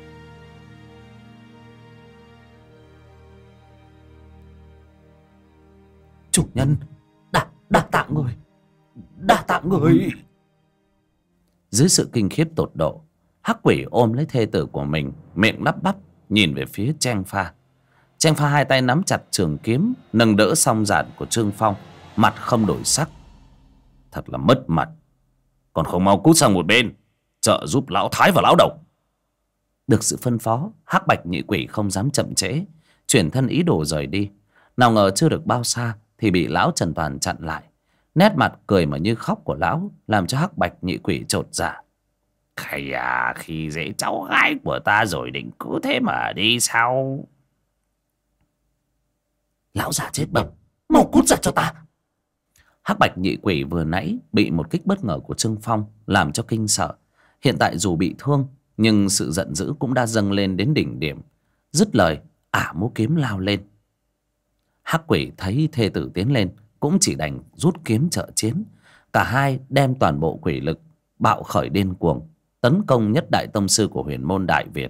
Chủ nhân, đa tạ người, đa tạ người. Dưới sự kinh khiếp tột độ, Hắc Quỷ ôm lấy thê tử của mình, miệng lắp bắp nhìn về phía Trang Pha. Trang Pha hai tay nắm chặt trường kiếm, nâng đỡ song giản của Trương Phong, mặt không đổi sắc. Thật là mất mặt. Còn không mau cút sang một bên, trợ giúp lão Thái và lão Độc. Được sự phân phó, Hắc Bạch Nhị Quỷ không dám chậm trễ, chuyển thân ý đồ rời đi. Nào ngờ chưa được bao xa thì bị lão Trần Toàn chặn lại. Nét mặt cười mà như khóc của lão làm cho Hắc Bạch Nhị Quỷ chột dạ. Khi dễ cháu gái của ta rồi định cứ thế mà đi sao? Lão già chết bẩm, mau cút ra cho ta. Hắc Bạch Nhị Quỷ vừa nãy bị một kích bất ngờ của Trương Phong làm cho kinh sợ. Hiện tại dù bị thương nhưng sự giận dữ cũng đã dâng lên đến đỉnh điểm. Dứt lời, ả múa kiếm lao lên. Hắc Quỷ thấy thê tử tiến lên cũng chỉ đành rút kiếm trợ chiến. Cả hai đem toàn bộ quỷ lực bạo khởi điên cuồng tấn công nhất đại tông sư của huyền môn Đại Việt.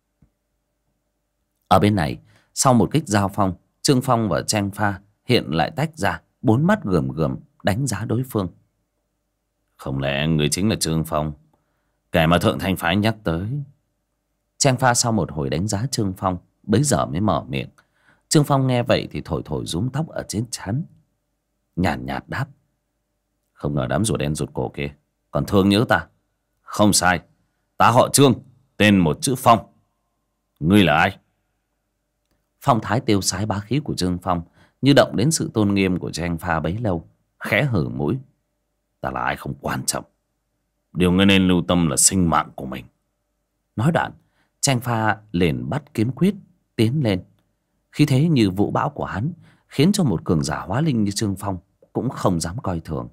Ở bên này, sau một kích giao phong, Trương Phong và Cheng Pha hiện lại tách ra, bốn mắt gườm gườm đánh giá đối phương. Không lẽ người chính là Trương Phong, kẻ mà Thượng Thanh phái nhắc tới? Cheng Pha sau một hồi đánh giá Trương Phong, bấy giờ mới mở miệng. Trương Phong nghe vậy thì thổi thổi rúm tóc ở trên trán, nhàn nhạt đáp: Không ngờ đám rùa đen rụt cổ kia còn thương nhớ ta. Không sai, ta họ Trương, tên một chữ Phong. Ngươi là ai? Phong thái tiêu sái bá khí của Trương Phong như động đến sự tôn nghiêm của Cheng Pha bấy lâu, khẽ hử mũi: Ta là ai không quan trọng, điều ngươi nên lưu tâm là sinh mạng của mình. Nói đoạn, Cheng Pha liền bắt kiếm quyết tiến lên. Khí thế như vũ bão của hắn khiến cho một cường giả hóa linh như Trương Phong cũng không dám coi thường.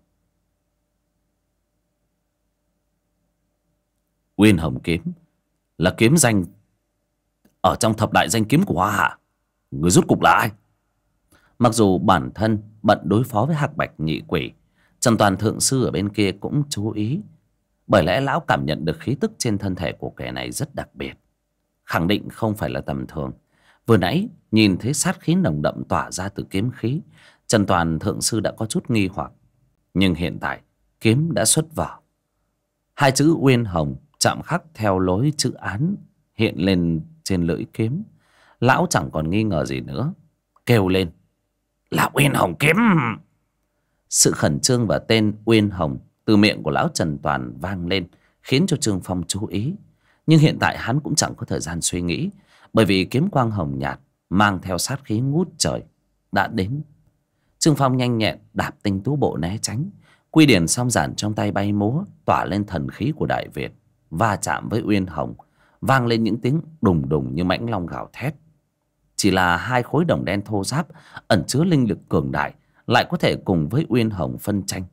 Uyên Hồng kiếm là kiếm danh ở trong thập đại danh kiếm của Hoa Hạ. Người rốt cục là ai? Mặc dù bản thân bận đối phó với Hắc Bạch nhị quỷ, Trần Toàn thượng sư ở bên kia cũng chú ý. Bởi lẽ lão cảm nhận được khí tức trên thân thể của kẻ này rất đặc biệt, khẳng định không phải là tầm thường. Vừa nãy nhìn thấy sát khí nồng đậm tỏa ra từ kiếm khí, Trần Toàn thượng sư đã có chút nghi hoặc. Nhưng hiện tại kiếm đã xuất vỏ, hai chữ Uyên Hồng chạm khắc theo lối chữ án hiện lên trên lưỡi kiếm. Lão chẳng còn nghi ngờ gì nữa, kêu lên: Là Uyên Hồng kiếm! Sự khẩn trương và tên Uyên Hồng từ miệng của lão Trần Toàn vang lên, khiến cho Trương Phong chú ý. Nhưng hiện tại hắn cũng chẳng có thời gian suy nghĩ, bởi vì kiếm quang hồng nhạt mang theo sát khí ngút trời đã đến. Trương Phong nhanh nhẹn đạp tinh tú bộ né tránh. Quy điển song giản trong tay bay múa, tỏa lên thần khí của Đại Việt, va chạm với Uyên Hồng, vang lên những tiếng đùng đùng như mãnh long gào thét. Chỉ là hai khối đồng đen thô ráp ẩn chứa linh lực cường đại lại có thể cùng với Uyên Hồng phân tranh.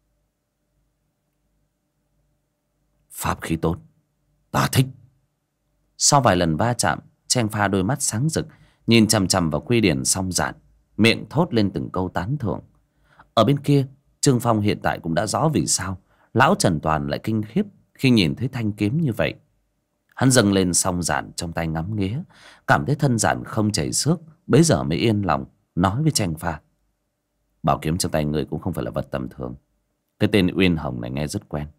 Pháp khí tốt, ta thích. Sau vài lần va chạm, Cheng Pha đôi mắt sáng rực nhìn chằm chằm vào quy điển song giản, miệng thốt lên từng câu tán thưởng. Ở bên kia, Trương Phong hiện tại cũng đã rõ vì sao lão Trần Toàn lại kinh khiếp khi nhìn thấy thanh kiếm như vậy. Hắn dâng lên song giản trong tay ngắm nghía, cảm thấy thân giản không chảy xước, bấy giờ mới yên lòng nói với Cheng Pha: Bảo kiếm trong tay người cũng không phải là vật tầm thường. Cái tên Uyên Hồng này nghe rất quen.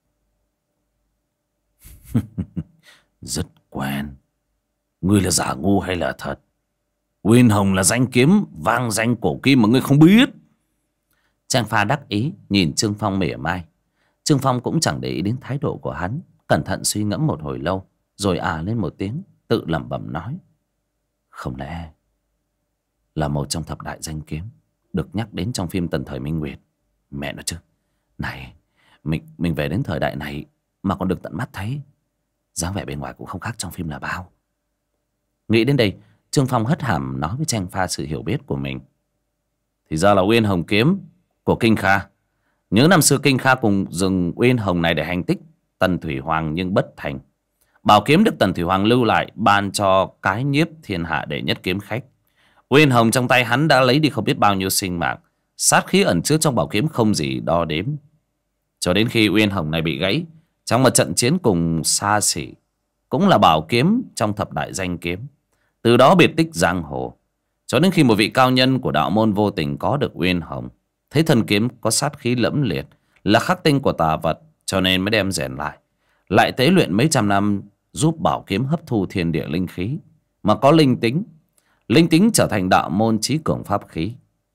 Rất quen. Ngươi là giả ngu hay là thật? Uyên Hồng là danh kiếm vang danh cổ kim mà ngươi không biết. Cheng Pha đắc ý nhìn Trương Phong mỉa mai. Trương Phong cũng chẳng để ý đến thái độ của hắn, cẩn thận suy ngẫm một hồi lâu, rồi lên một tiếng, tự lẩm bẩm nói: Không lẽ là một trong thập đại danh kiếm được nhắc đến trong phim Tần Thời Minh Nguyệt? Mẹ nó chứ. Này, mình về đến thời đại này mà còn được tận mắt thấy, dáng vẻ bên ngoài cũng không khác trong phim là bao. Nghĩ đến đây, Trương Phong hất hàm nói với Cheng Pha sự hiểu biết của mình: Thì ra là Uyên Hồng kiếm của Kinh Kha. Nhớ năm xưa Kinh Kha cùng dùng Uyên Hồng này để hành tích Tần Thủy Hoàng nhưng bất thành. Bảo kiếm được Tần Thủy Hoàng lưu lại ban cho cái nhiếp thiên hạ đệ nhất kiếm khách. Uyên Hồng trong tay hắn đã lấy đi không biết bao nhiêu sinh mạng. Sát khí ẩn chứa trong bảo kiếm không gì đo đếm. Cho đến khi Uyên Hồng này bị gãy trong một trận chiến cùng Sa Sỉ, cũng là bảo kiếm trong thập đại danh kiếm, từ đó biệt tích giang hồ. Cho đến khi một vị cao nhân của đạo môn vô tình có được Uyên Hồng, thấy thân kiếm có sát khí lẫm liệt, là khắc tinh của tà vật, cho nên mới đem rèn lại tế luyện mấy trăm năm, giúp bảo kiếm hấp thu thiên địa linh khí mà có linh tính trở thành đạo môn chí cường pháp khí.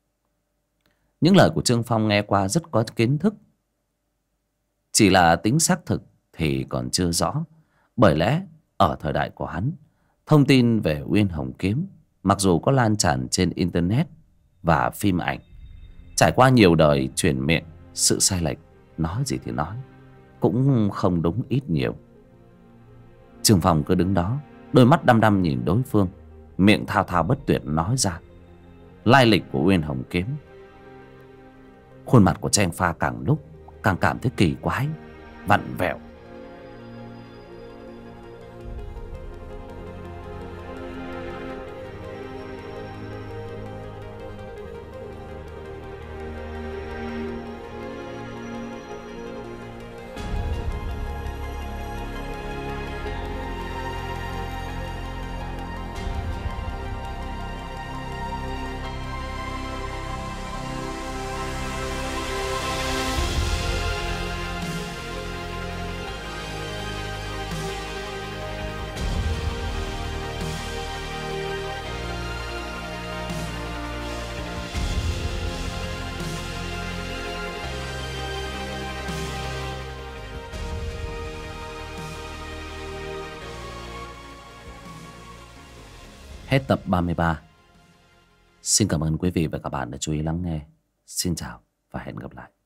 Những lời của Trương Phong nghe qua rất có kiến thức, chỉ là tính xác thực thì còn chưa rõ. Bởi lẽ ở thời đại của hắn, thông tin về Uyên Hồng kiếm mặc dù có lan tràn trên internet và phim ảnh, trải qua nhiều đời truyền miệng, sự sai lệch nói gì thì nói cũng không đúng ít nhiều. Trương Phong cứ đứng đó, đôi mắt đăm đăm nhìn đối phương, miệng thao thao bất tuyệt nói ra lai lịch của Uyên Hồng kiếm. Khuôn mặt của Cheng Pha càng lúc càng cảm thấy kỳ quái, vặn vẹo. Hết tập 33. Xin cảm ơn quý vị và các bạn đã chú ý lắng nghe. Xin chào và hẹn gặp lại.